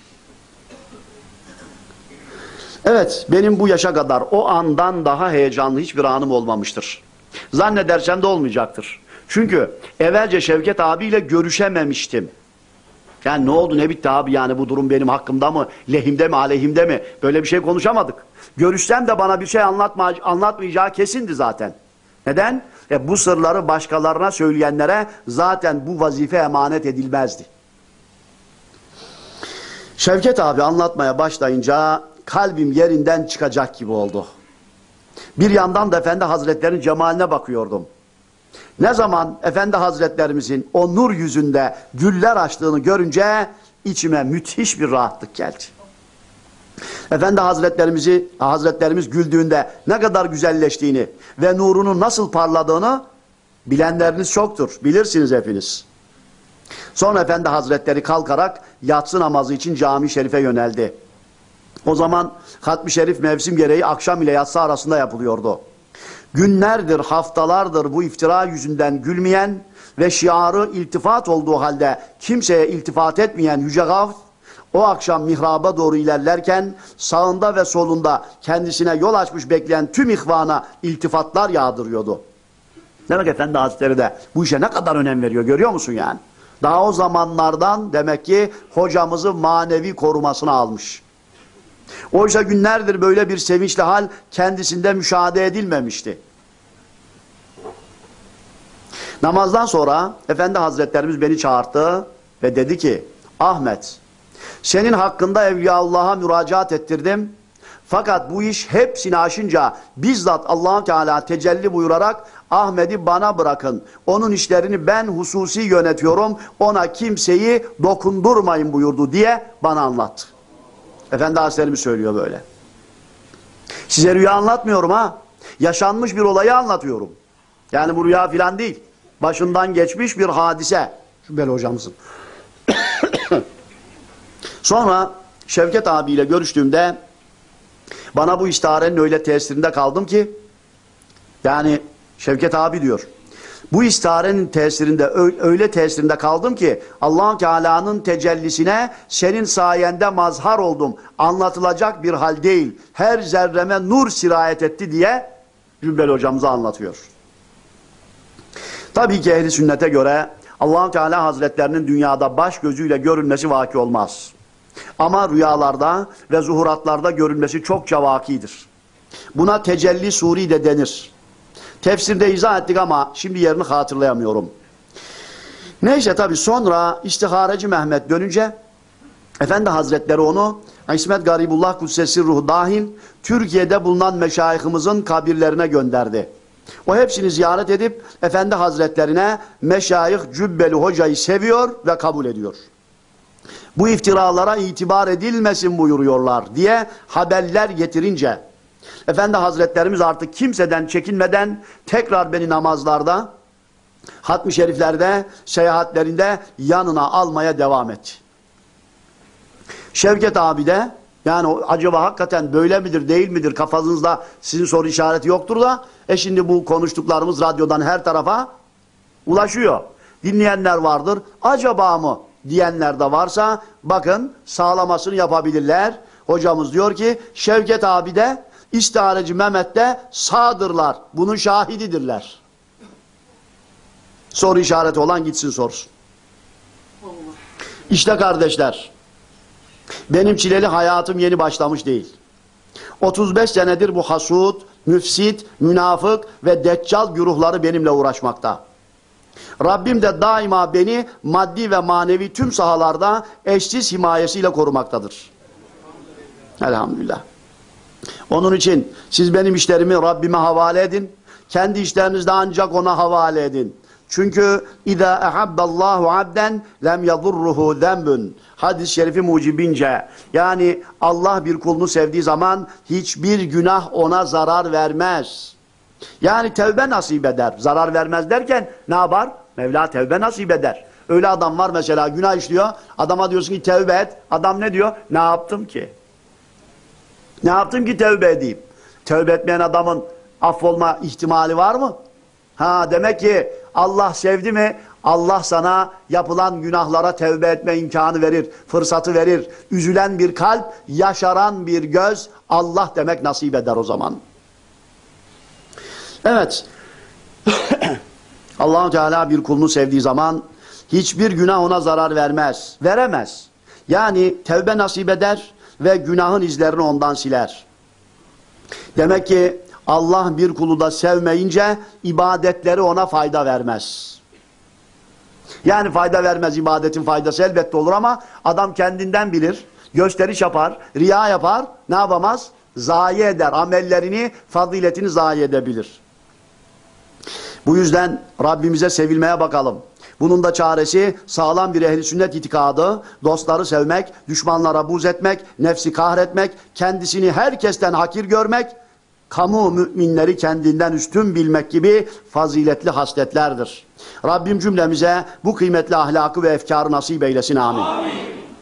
Evet, benim bu yaşa kadar o andan daha heyecanlı hiçbir anım olmamıştır. Zannedersem de olmayacaktır. Çünkü evvelce Şevket abiyle görüşememiştim. Yani ne oldu ne bitti abi yani bu durum benim hakkımda mı, lehimde mi, aleyhimde mi? Böyle bir şey konuşamadık. Görüşsem de bana bir şey anlatmayacağı kesindi zaten. Neden? Bu sırları başkalarına söyleyenlere zaten bu vazife emanet edilmezdi. Şevket abi anlatmaya başlayınca kalbim yerinden çıkacak gibi oldu. Bir yandan da Efendi Hazretleri'nin cemaline bakıyordum. Ne zaman Efendi Hazretlerimizin o nur yüzünde güller açtığını görünce içime müthiş bir rahatlık geldi. Efendi Hazretlerimiz güldüğünde ne kadar güzelleştiğini ve nurunun nasıl parladığını bilenleriniz çoktur. Bilirsiniz hepiniz. Sonra Efendi Hazretleri kalkarak yatsı namazı için cami şerife yöneldi. O zaman Hatmi Şerif mevsim gereği akşam ile yatsı arasında yapılıyordu. Günlerdir, haftalardır bu iftira yüzünden gülmeyen ve şiarı iltifat olduğu halde kimseye iltifat etmeyen Yüce Gavs, o akşam mihraba doğru ilerlerken sağında ve solunda kendisine yol açmış bekleyen tüm ihvana iltifatlar yağdırıyordu. Demek Efendi Hazretleri de bu işe ne kadar önem veriyor görüyor musun yani? Daha o zamanlardan demek ki hocamızı manevi korumasına almış. Oysa günlerdir böyle bir sevinçli hal kendisinde müşahede edilmemişti. Namazdan sonra Efendi Hazretlerimiz beni çağırdı ve dedi ki, Ahmet, senin hakkında Evliyaullah'a müracaat ettirdim. Fakat bu iş hepsini aşınca bizzat Allah-u Teala tecelli buyurarak Ahmet'i bana bırakın. Onun işlerini ben hususi yönetiyorum. Ona kimseyi dokundurmayın buyurdu diye bana anlattı. Efendi Hazretlerimiz söylüyor böyle. Size rüya anlatmıyorum ha. Yaşanmış bir olayı anlatıyorum. Yani bu rüya filan değil. Başından geçmiş bir hadise. Cübbeli hocamızın. Sonra Şevket abiyle görüştüğümde bana bu istiharenin öyle tesirinde kaldım ki yani Şevket abi diyor. Bu istiharenin tesirinde öyle tesirinde kaldım ki Allah-u Teala'nın tecellisine senin sayende mazhar oldum. Anlatılacak bir hal değil. Her zerreme nur sirayet etti diye Cübbeli hocamıza anlatıyor. Tabii ki ehli sünnete göre Allah-u Teala Hazretlerinin dünyada baş gözüyle görünmesi vaki olmaz. Ama rüyalarda ve zuhuratlarda görünmesi çokça vakidir. Buna tecelli suri de denir. Tefsirde izah ettik ama şimdi yerini hatırlayamıyorum. Neyse tabii sonra İstihareci Mehmet dönünce Efendi Hazretleri onu İsmet Garibullah Kudsesi Ruhu dahil Türkiye'de bulunan meşayihimizin kabirlerine gönderdi. O hepsini ziyaret edip Efendi Hazretlerine Meşayih Cübbeli Hoca'yı seviyor ve kabul ediyor. Bu iftiralara itibar edilmesin buyuruyorlar diye haberler getirince Efendi Hazretlerimiz artık kimseden çekinmeden tekrar beni namazlarda, hatmi şeriflerde, seyahatlerinde yanına almaya devam etti. Şevket abi de yani acaba hakikaten böyle midir değil midir kafanızda sizin soru işareti yoktur da şimdi bu konuştuklarımız radyodan her tarafa ulaşıyor. Dinleyenler vardır. Acaba mı diyenler de varsa bakın sağlamasını yapabilirler. Hocamız diyor ki Şevket abi de İstihareci Mehmet de sağdırlar. Bunun şahididirler. Soru işareti olan gitsin sorsun. İşte kardeşler, benim çileli hayatım yeni başlamış değil. 35 senedir bu hasut, müfsit, münafık ve deccal güruhları benimle uğraşmakta. Rabbim de daima beni maddi ve manevi tüm sahalarda eşsiz himayesiyle korumaktadır. Elhamdülillah. Onun için siz benim işlerimi Rabbime havale edin. Kendi işlerinizi de ancak ona havale edin. Çünkü اِذَا اَحَبَّ اللّٰهُ عَبْدًا لَمْ يَضُرُّهُ ذَنْبٌ hadis-i şerifi mucibince yani Allah bir kulunu sevdiği zaman hiçbir günah ona zarar vermez. Yani tevbe nasip eder. Zarar vermez derken ne yapar? Mevla tevbe nasip eder. Öyle adam var mesela günah işliyor. Adama diyorsun ki tevbe et. Adam ne diyor? Ne yaptım ki? Ne yaptım ki tevbe edeyim? Tevbe etmeyen adamın affolma ihtimali var mı? Ha demek ki Allah sevdi mi? Allah sana yapılan günahlara tevbe etme imkanı verir, fırsatı verir. Üzülen bir kalp, yaşaran bir göz Allah demek nasip eder o zaman. Evet. Allah-u Teala bir kulunu sevdiği zaman hiçbir günah ona zarar vermez. Veremez. Yani tevbe nasip eder ve günahın izlerini ondan siler. Demek ki Allah bir kulu da sevmeyince ibadetleri ona fayda vermez. Yani fayda vermez, ibadetin faydası elbette olur ama adam kendinden bilir, gösteriş yapar, riya yapar, ne yapamaz? Zayi eder, amellerini, faziletini zayi edebilir. Bu yüzden Rabbimize sevilmeye bakalım. Bunun da çaresi sağlam bir ehli sünnet itikadı, dostları sevmek, düşmanlara buğz etmek, nefsi kahretmek, kendisini herkesten hakir görmek, kamu müminleri kendinden üstün bilmek gibi faziletli hasletlerdir. Rabbim cümlemize bu kıymetli ahlakı ve efkarı nasip eylesin. Amin. Amin.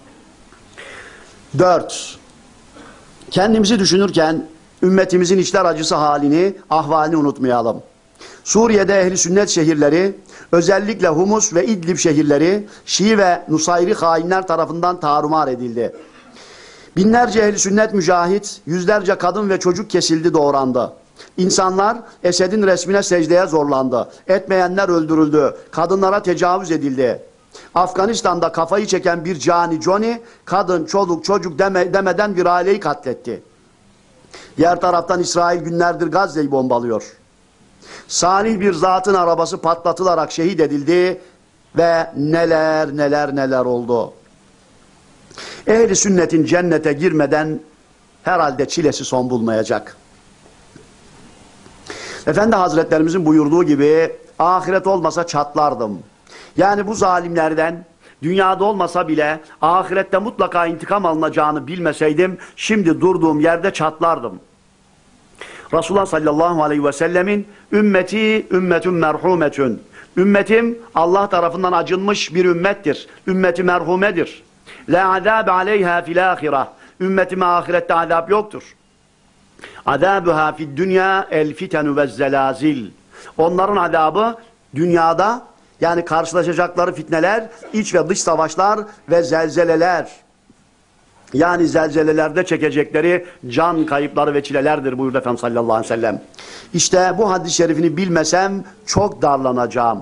4. Kendimizi düşünürken ümmetimizin içler acısı halini, ahvalini unutmayalım. Suriye'de ehli sünnet şehirleri, özellikle Humus ve İdlib şehirleri Şii ve Nusayri hainler tarafından tarumar edildi. Binlerce ehli sünnet mücahit, yüzlerce kadın ve çocuk kesildi, doğrandı. İnsanlar Esed'in resmine secdeye zorlandı. Etmeyenler öldürüldü. Kadınlara tecavüz edildi. Afganistan'da kafayı çeken bir cani Johnny, kadın, çoluk, çocuk demeden bir aileyi katletti. Diğer taraftan İsrail günlerdir Gazze'yi bombalıyor. Salih bir zatın arabası patlatılarak şehit edildi ve neler neler neler oldu. Ehli sünnetin cennete girmeden herhalde çilesi son bulmayacak. Efendi Hazretlerimizin buyurduğu gibi ahiret olmasa çatlardım. Yani bu zalimlerden dünyada olmasa bile ahirette mutlaka intikam alınacağını bilmeseydim şimdi durduğum yerde çatlardım. Resulullah sallallahu aleyhi ve sellemin ümmeti ümmetün merhumetün. Ümmetim Allah tarafından acınmış bir ümmettir. Ümmeti merhumedir. La azab aleyha fil ahireh. Ümmetime ahirette azap yoktur. Azabuha fid dünya el fitenu ve zelazil. Onların azabı dünyada, yani karşılaşacakları fitneler, iç ve dış savaşlar ve zelzeleler. Yani zelzelelerde çekecekleri can kayıpları ve çilelerdir buyurdu Efendimiz sallallahu aleyhi ve sellem. İşte bu hadis-i şerifini bilmesem çok darlanacağım.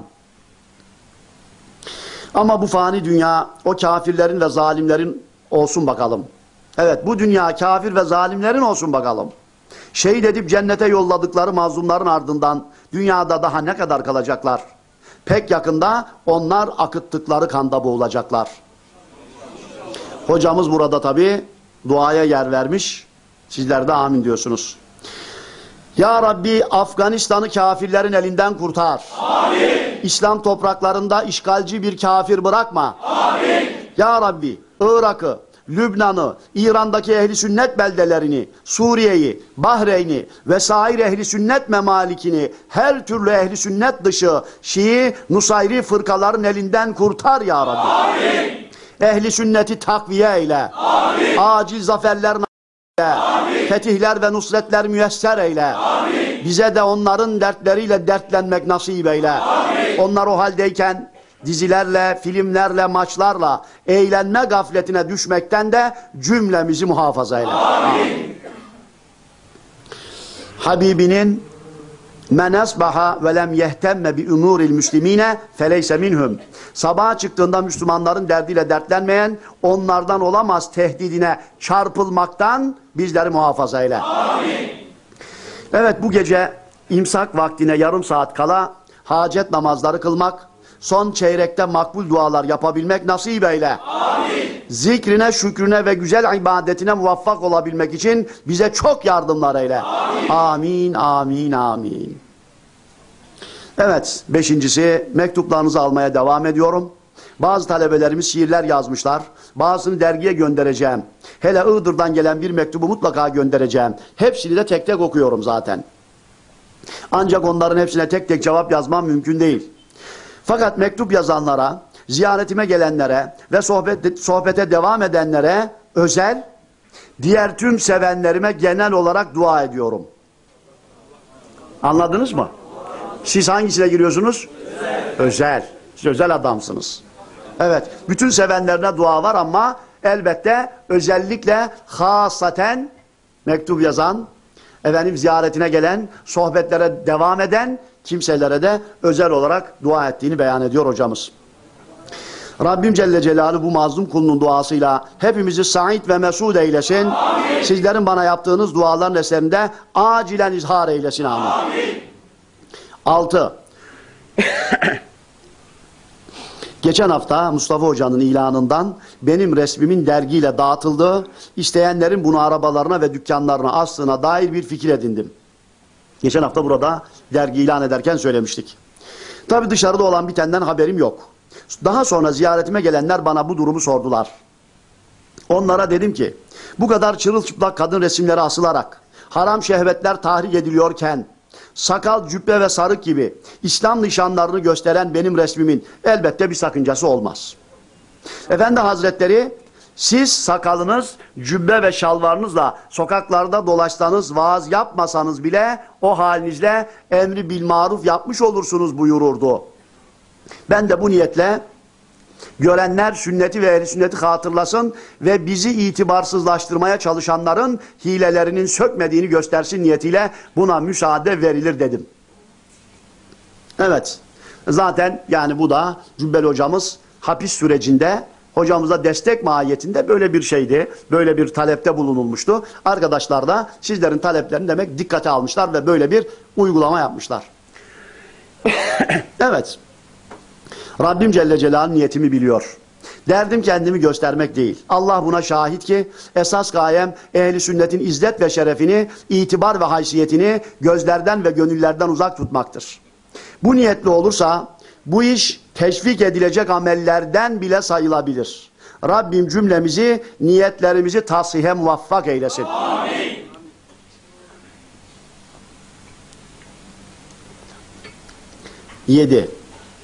Ama bu fani dünya o kafirlerin ve zalimlerin olsun bakalım. Evet, bu dünya kafir ve zalimlerin olsun bakalım. Şehit edip cennete yolladıkları mazlumların ardından dünyada daha ne kadar kalacaklar? Pek yakında onlar akıttıkları kanda boğulacaklar. Hocamız burada tabi duaya yer vermiş. Sizler de amin diyorsunuz. Ya Rabbi Afganistan'ı kafirlerin elinden kurtar. Amin. İslam topraklarında işgalci bir kafir bırakma. Amin. Ya Rabbi Irak'ı, Lübnan'ı, İran'daki ehli sünnet beldelerini, Suriye'yi, Bahreyn'i vesaire ehli sünnet memalikini, her türlü ehli sünnet dışı Şii, Nusayri fırkaların elinden kurtar ya Rabbi. Amin. Ehli sünneti takviye eyle. Amin. Acil zaferler eyle. Amin. Fetihler ve nusretler müyesser eyle. Amin. Bize de onların dertleriyle dertlenmek nasip eyle. Amin. Onlar o haldeyken dizilerle, filmlerle, maçlarla eğlenme gafletine düşmekten de cümlemizi muhafaza eyle. Amin. Habibinin men asbaha ve lem yehtemme bi umuril müslimine feleyse minhum. Sabaha çıktığında Müslümanların derdiyle dertlenmeyen onlardan olamaz tehdidine çarpılmaktan bizleri muhafaza eyle. Amin. Evet, bu gece imsak vaktine yarım saat kala hacet namazları kılmak, son çeyrekte makbul dualar yapabilmek nasip eyle. Amin. Zikrine, şükrüne ve güzel ibadetine muvaffak olabilmek için bize çok yardımlar eyle. Amin. Amin, amin, amin. Evet, beşincisi, mektuplarınızı almaya devam ediyorum. Bazı talebelerimiz şiirler yazmışlar. Bazısını dergiye göndereceğim. Hele Iğdır'dan gelen bir mektubu mutlaka göndereceğim. Hepsini de tek tek okuyorum zaten. Ancak onların hepsine tek tek cevap yazmam mümkün değil. Fakat mektup yazanlara, ziyaretime gelenlere ve sohbete devam edenlere özel, diğer tüm sevenlerime genel olarak dua ediyorum. Anladınız mı? Siz hangisine giriyorsunuz? Özel. Siz özel adamsınız. Evet, bütün sevenlerine dua var ama elbette özellikle hasaten mektup yazan, efendim ziyaretine gelen, sohbetlere devam eden kimselere de özel olarak dua ettiğini beyan ediyor hocamız. Rabbim Celle Celaluhu bu mazlum kulunun duasıyla hepimizi said ve mesud eylesin. Amin. Sizlerin bana yaptığınız duaların eserinde acilen izhar eylesin. Amin. Amin. 6. Geçen hafta Mustafa Hoca'nın ilanından benim resmimin dergiyle dağıtıldığı, isteyenlerin bunu arabalarına ve dükkanlarına astığına dair bir fikir edindim. Geçen hafta burada dergi ilan ederken söylemiştik. Tabii dışarıda olan bitenden haberim yok. Daha sonra ziyaretime gelenler bana bu durumu sordular. Onlara dedim ki, bu kadar çırılçıplak kadın resimleri asılarak, haram şehvetler tahrik ediliyorken, sakal, cübbe ve sarık gibi İslam nişanlarını gösteren benim resmimin elbette bir sakıncası olmaz. Efendi Hazretleri, siz sakalınız, cübbe ve şalvarınızla sokaklarda dolaşsanız, vaaz yapmasanız bile o halinizle emri bil maruf yapmış olursunuz buyururdu. Ben de bu niyetle görenler sünneti ve ehli sünneti hatırlasın ve bizi itibarsızlaştırmaya çalışanların hilelerinin sökmediğini göstersin niyetiyle buna müsaade verilir dedim. Evet, zaten yani bu da Cübbeli hocamız hapis sürecinde hocamıza destek mahiyetinde böyle bir şeydi, böyle bir talepte bulunulmuştu. Arkadaşlar da sizlerin taleplerini demek dikkate almışlar ve böyle bir uygulama yapmışlar. Evet. Rabbim Celle Celaluhu niyetimi biliyor. Derdim kendimi göstermek değil. Allah buna şahit ki esas gayem ehli sünnetin izzet ve şerefini, itibar ve haysiyetini gözlerden ve gönüllerden uzak tutmaktır. Bu niyetli olursa bu iş teşvik edilecek amellerden bile sayılabilir. Rabbim cümlemizi, niyetlerimizi tahsihe muvaffak eylesin. Amin. Yedi.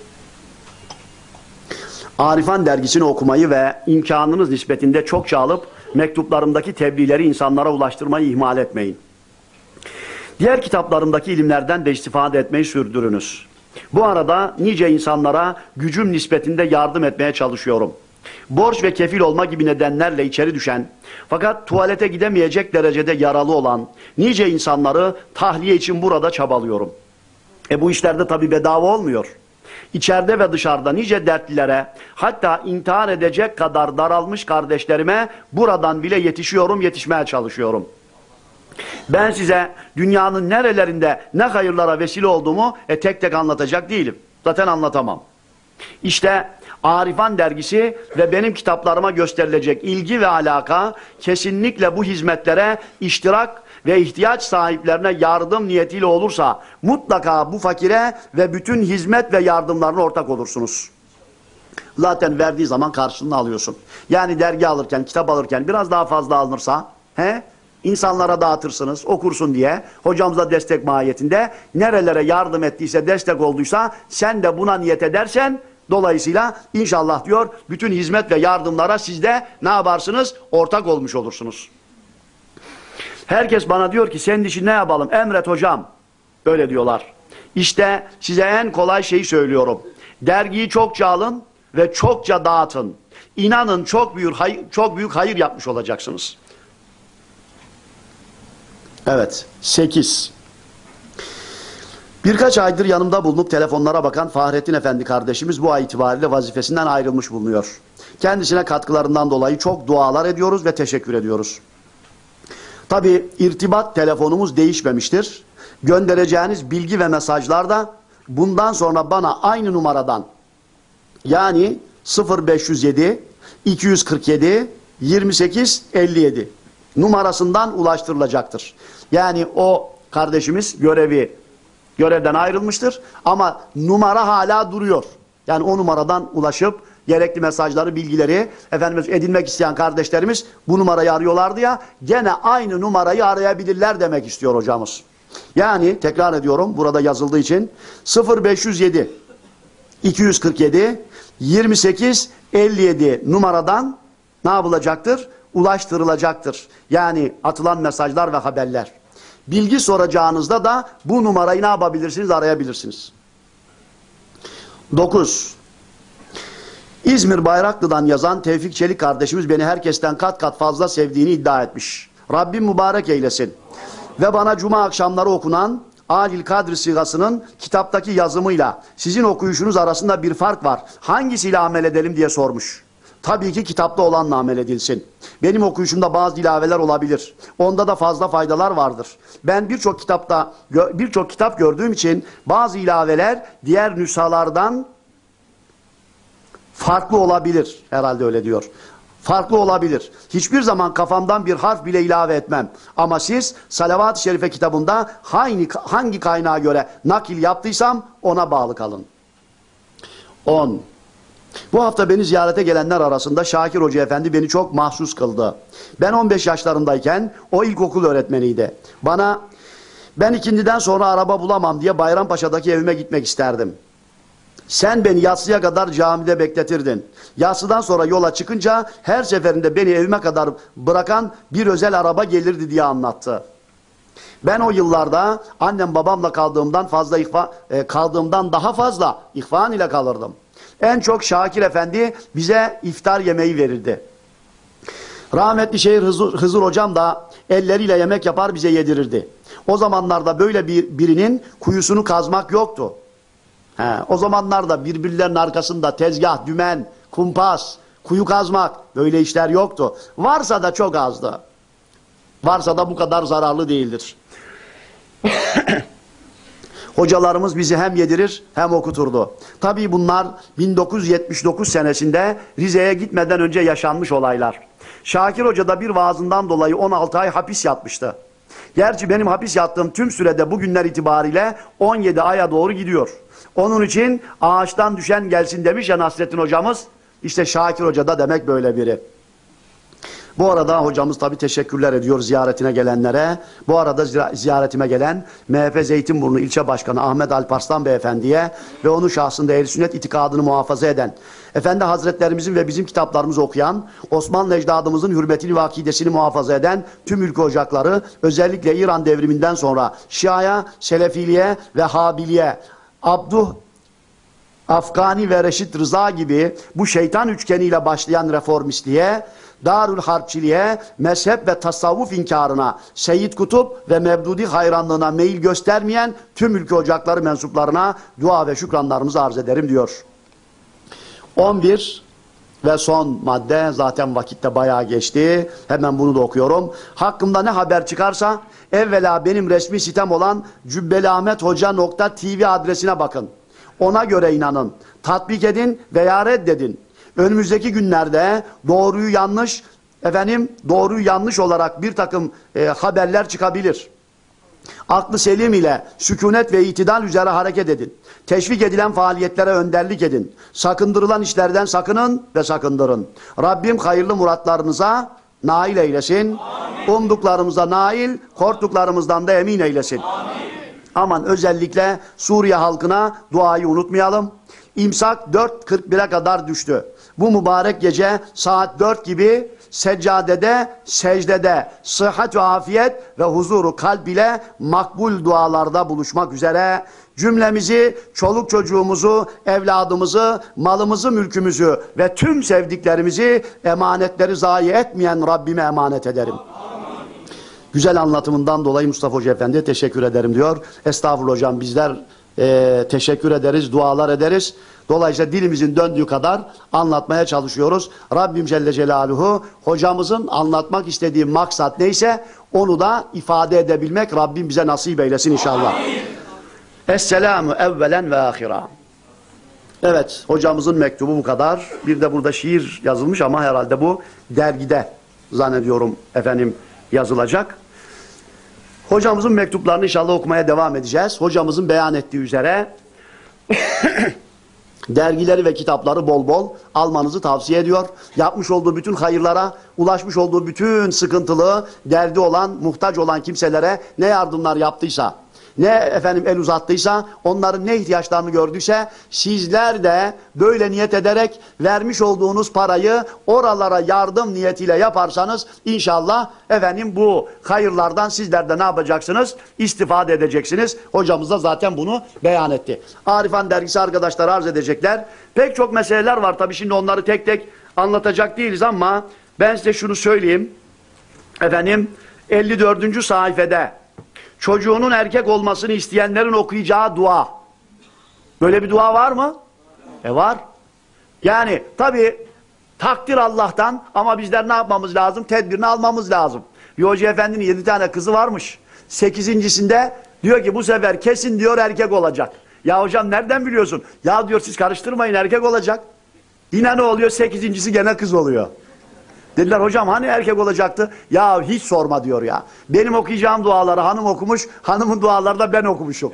Arifan dergisini okumayı ve imkanınız nispetinde çokça alıp mektuplarımdaki tebliğleri insanlara ulaştırmayı ihmal etmeyin. Diğer kitaplarımdaki ilimlerden de istifade etmeyi sürdürünüz. Bu arada nice insanlara gücüm nispetinde yardım etmeye çalışıyorum. Borç ve kefil olma gibi nedenlerle içeri düşen fakat tuvalete gidemeyecek derecede yaralı olan nice insanları tahliye için burada çabalıyorum. Bu işlerde tabi bedava olmuyor. İçeride ve dışarıda nice dertlilere, hatta intihar edecek kadar daralmış kardeşlerime buradan bile yetişiyorum, yetişmeye çalışıyorum. Ben size dünyanın nerelerinde ne hayırlara vesile olduğumu tek tek anlatacak değilim. Zaten anlatamam. İşte Arifan dergisi ve benim kitaplarıma gösterilecek ilgi ve alaka kesinlikle bu hizmetlere iştirak ve ihtiyaç sahiplerine yardım niyetiyle olursa mutlaka bu fakire ve bütün hizmet ve yardımlarına ortak olursunuz. Zaten verdiği zaman karşılığını alıyorsun. Yani dergi alırken, kitap alırken biraz daha fazla alınırsa, insanlara dağıtırsınız, okursun diye, hocamıza destek mahiyetinde, nerelere yardım ettiyse, destek olduysa, sen de buna niyet edersen, dolayısıyla inşallah diyor, bütün hizmet ve yardımlara siz de ne yaparsınız? Ortak olmuş olursunuz. Herkes bana diyor ki, senin için ne yapalım? Emret hocam. Öyle diyorlar. İşte size en kolay şeyi söylüyorum. Dergiyi çokça alın ve çokça dağıtın. İnanın çok büyük hayır yapmış olacaksınız. Evet, 8. Birkaç aydır yanımda bulunup telefonlara bakan Fahrettin Efendi kardeşimiz bu ay itibariyle vazifesinden ayrılmış bulunuyor. Kendisine katkılarından dolayı çok dualar ediyoruz ve teşekkür ediyoruz. Tabi irtibat telefonumuz değişmemiştir. Göndereceğiniz bilgi ve mesajlar da bundan sonra bana aynı numaradan, yani 0507 247 28 57 numarasından ulaştırılacaktır. Yani o kardeşimiz görevden ayrılmıştır ama numara hala duruyor. Yani o numaradan ulaşıp gerekli mesajları, bilgileri edinmek isteyen kardeşlerimiz bu numarayı arıyorlardı ya, gene aynı numarayı arayabilirler demek istiyor hocamız. Yani tekrar ediyorum, burada yazıldığı için 0507 247 28 57 numaradan ne yapılacaktır? Ulaştırılacaktır. Yani atılan mesajlar ve haberler. Bilgi soracağınızda da bu numarayı ne yapabilirsiniz? Arayabilirsiniz. 9. İzmir Bayraklı'dan yazan Tevfik Çelik kardeşimiz beni herkesten kat kat fazla sevdiğini iddia etmiş. Rabbim mübarek eylesin. Ve bana cuma akşamları okunan Acil Kadri sigasının kitaptaki yazımıyla sizin okuyuşunuz arasında bir fark var. Hangisiyle amel edelim diye sormuş. Tabii ki kitapta olanla amel edilsin. Benim okuyuşumda bazı ilaveler olabilir. Onda da fazla faydalar vardır. Ben birçok kitap gördüğüm için bazı ilaveler diğer nüshalardan farklı olabilir. Herhalde öyle diyor. Farklı olabilir. Hiçbir zaman kafamdan bir harf bile ilave etmem. Ama siz Salavat-ı Şerife kitabında hangi kaynağa göre nakil yaptıysam ona bağlı kalın. 10. Bu hafta beni ziyarete gelenler arasında Şakir Hoca Efendi beni çok mahsus kıldı. Ben 15 yaşlarındayken o ilkokul öğretmeniydi. Ben ikindiden sonra araba bulamam diye Bayrampaşa'daki evime gitmek isterdim. Sen beni yatsıya kadar camide bekletirdin. Yatsıdan sonra yola çıkınca her seferinde beni evime kadar bırakan bir özel araba gelirdi diye anlattı. Ben o yıllarda annem babamla kaldığımdan daha fazla ihvan ile kalırdım. En çok Şakir Efendi bize iftar yemeği verirdi. Rahmetli Şehir Hızır hocam da elleriyle yemek yapar bize yedirirdi. O zamanlarda böyle birinin kuyusunu kazmak yoktu. O zamanlarda birbirlerinin arkasında tezgah, dümen, kumpas, kuyu kazmak böyle işler yoktu. Varsa da çok azdı. Varsa da bu kadar zararlı değildir. Hocalarımız bizi hem yedirir hem okuturdu. Tabii bunlar 1979 senesinde Rize'ye gitmeden önce yaşanmış olaylar. Şakir Hoca da bir vaazından dolayı 16 ay hapis yatmıştı. Gerçi benim hapis yattığım tüm sürede bugünler itibariyle 17 aya doğru gidiyor. Onun için ağaçtan düşen gelsin demiş ya Nasrettin hocamız. İşte Şakir Hoca da demek böyle biri. Bu arada hocamız tabii teşekkürler ediyor ziyaretine gelenlere. Bu arada ziyaretime gelen MHP Zeytinburnu İlçe Başkanı Ahmet Alparslan Beyefendi'ye ve onun şahsında Ehl-i Sünnet itikadını muhafaza eden, Efendi Hazretlerimizin ve bizim kitaplarımızı okuyan, Osmanlı ecdadımızın hürmetini ve akidesini muhafaza eden tüm ülke ocakları, özellikle İran devriminden sonra Şia'ya, Selefiliğe ve Habiliye, Abduh Afgani ve Reşit Rıza gibi bu şeytan üçgeniyle başlayan reformistliğe, Darül Harpçiliğe, mezhep ve tasavvuf inkarına, Seyyid Kutup ve Mevdudi hayranlığına meyil göstermeyen tüm ülke ocakları mensuplarına dua ve şükranlarımızı arz ederim diyor. 11 ve son madde, zaten vakitte bayağı geçti. Hemen bunu da okuyorum. Hakkımda ne haber çıkarsa evvela benim resmi sitem olan cübbeliahmethoca.tv adresine bakın. Ona göre inanın, tatbik edin veya reddedin. Önümüzdeki günlerde doğruyu yanlış olarak bir takım haberler çıkabilir. Aklı selim ile sükunet ve itidal üzere hareket edin. Teşvik edilen faaliyetlere önderlik edin. Sakındırılan işlerden sakının ve sakındırın. Rabbim hayırlı muratlarınıza nail eylesin. Amin. Umduklarımıza nail, korktuklarımızdan da emin eylesin. Amin. Aman özellikle Suriye halkına duayı unutmayalım. İmsak 4.41'e kadar düştü. Bu mübarek gece saat 4 gibi seccadede, secdede, sıhhat ve afiyet ve huzuru kalp ile makbul dualarda buluşmak üzere cümlemizi, çoluk çocuğumuzu, evladımızı, malımızı, mülkümüzü ve tüm sevdiklerimizi emanetleri zayi etmeyen Rabbime emanet ederim. Güzel anlatımından dolayı Mustafa Hoca Efendi'ye teşekkür ederim diyor. Estağfurullah hocam, bizler teşekkür ederiz, dualar ederiz. Dolayısıyla dilimizin döndüğü kadar anlatmaya çalışıyoruz. Rabbim Celle Celaluhu hocamızın anlatmak istediği maksat neyse onu da ifade edebilmek Rabbim bize nasip eylesin inşallah. Esselamu evvelen ve ahira. Evet, hocamızın mektubu bu kadar. Bir de burada şiir yazılmış ama herhalde bu dergide zannediyorum efendim yazılacak. Hocamızın mektuplarını inşallah okumaya devam edeceğiz. Hocamızın beyan ettiği üzere dergileri ve kitapları bol bol almanızı tavsiye ediyor. Yapmış olduğu bütün hayırlara, ulaşmış olduğu bütün sıkıntılı, derdi olan, muhtaç olan kimselere ne yardımlar yaptıysa, ne efendim el uzattıysa, onların ne ihtiyaçlarını gördüyse, sizler de böyle niyet ederek vermiş olduğunuz parayı oralara yardım niyetiyle yaparsanız inşallah efendim bu hayırlardan sizler de ne yapacaksınız? İstifade edeceksiniz. Hocamız da zaten bunu beyan etti. Arifan dergisi arkadaşlar arz edecekler. Pek çok meseleler var tabii, şimdi onları tek tek anlatacak değiliz ama ben size şunu söyleyeyim. Efendim 54. sayfede çocuğunun erkek olmasını isteyenlerin okuyacağı dua. Böyle bir dua var mı? Var. Yani tabii takdir Allah'tan ama bizler ne yapmamız lazım? Tedbirini almamız lazım. Bir hoca efendinin 7 tane kızı varmış. 8.'sinde diyor ki bu sefer kesin diyor erkek olacak. Ya hocam nereden biliyorsun? Ya diyor siz karıştırmayın, erkek olacak. Yine ne oluyor? 8.'si gene kız oluyor. Dediler hocam hani erkek olacaktı? Ya hiç sorma diyor ya. Benim okuyacağım duaları hanım okumuş, hanımın duaları da ben okumuşum.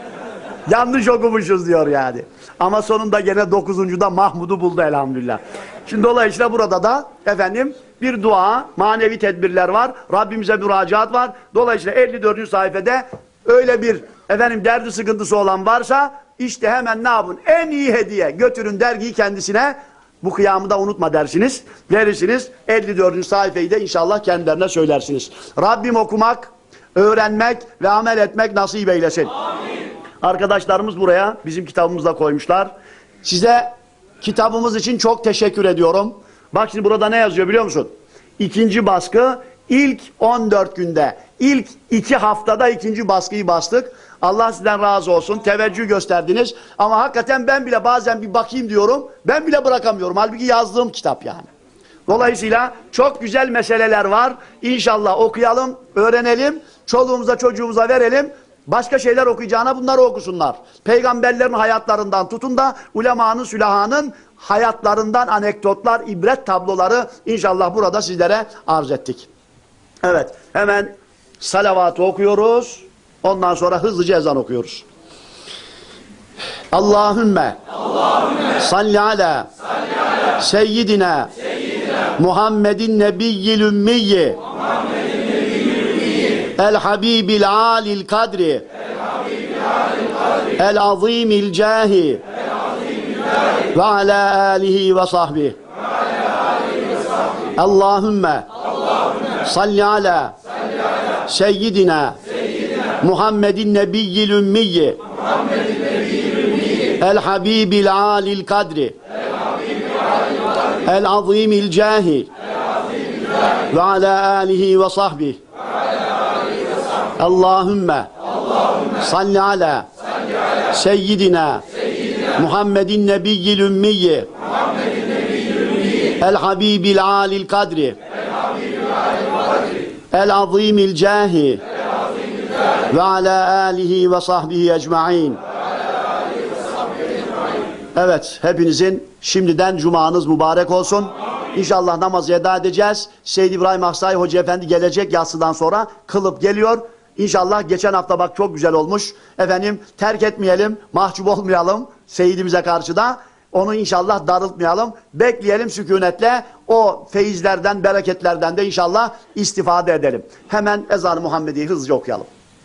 Yanlış okumuşuz diyor yani. Ama sonunda gene 9.'da Mahmud'u buldu elhamdülillah. Şimdi dolayısıyla burada da efendim bir dua, manevi tedbirler var. Rabbimize müracaat var. Dolayısıyla 54. sayfede öyle bir efendim derdi sıkıntısı olan varsa işte hemen ne yapın? En iyi hediye götürün dergiyi kendisine. Bu kıyamı da unutma dersiniz, verirsiniz. 54. sayfayı da inşallah kendilerine söylersiniz. Rabbim okumak, öğrenmek ve amel etmek nasip eylesin. Amin. Arkadaşlarımız buraya bizim kitabımızı da koymuşlar. Size kitabımız için çok teşekkür ediyorum. Bak şimdi burada ne yazıyor biliyor musun? 2. baskı ilk 14 günde, ilk 2 haftada 2. baskıyı bastık. Allah sizden razı olsun. Teveccüh gösterdiniz. Ama hakikaten ben bile bazen bir bakayım diyorum. Ben bile bırakamıyorum. Halbuki yazdığım kitap yani. Dolayısıyla çok güzel meseleler var. İnşallah okuyalım, öğrenelim. Çoluğumuza çocuğumuza verelim. Başka şeyler okuyacağına bunları okusunlar. Peygamberlerin hayatlarından tutun da ulemanın, sülahanın hayatlarından anekdotlar, ibret tabloları inşallah burada sizlere arz ettik. Evet, hemen salavatı okuyoruz. Ondan sonra hızlıca ezan okuyoruz. Allahümme salli ala seyyidina Muhammedin nebiyyil ümmiyyi el habibil alil kadri el azimil cahi ve ala alihi ve sahbihi. Allahümme salli ala seyyidina Muhammedin nebiyyil ümmiyyi el habibil alil kadri el azimil cahi ve ala alihi ve sahbihi. Allahümme salli ala seyyidina Muhammedin nebiyyil ümmiyyi el habibil alil kadri el azimil cahi ve ala alihi ve sahbihi ecmaîn. Evet, hepinizin şimdiden cumanız mübarek olsun. İnşallah namazı eda edeceğiz. Seyyid İbrahim Aksay Hoca Efendi gelecek yatsıdan sonra kılıp geliyor. İnşallah geçen hafta bak çok güzel olmuş. Efendim terk etmeyelim, mahcup olmayalım Seyyidimize karşı da. Onu inşallah darıltmayalım. Bekleyelim sükunetle. O feyizlerden, bereketlerden de inşallah istifade edelim. Hemen ezan-ı Muhammedi'yi hızlıca okuyalım.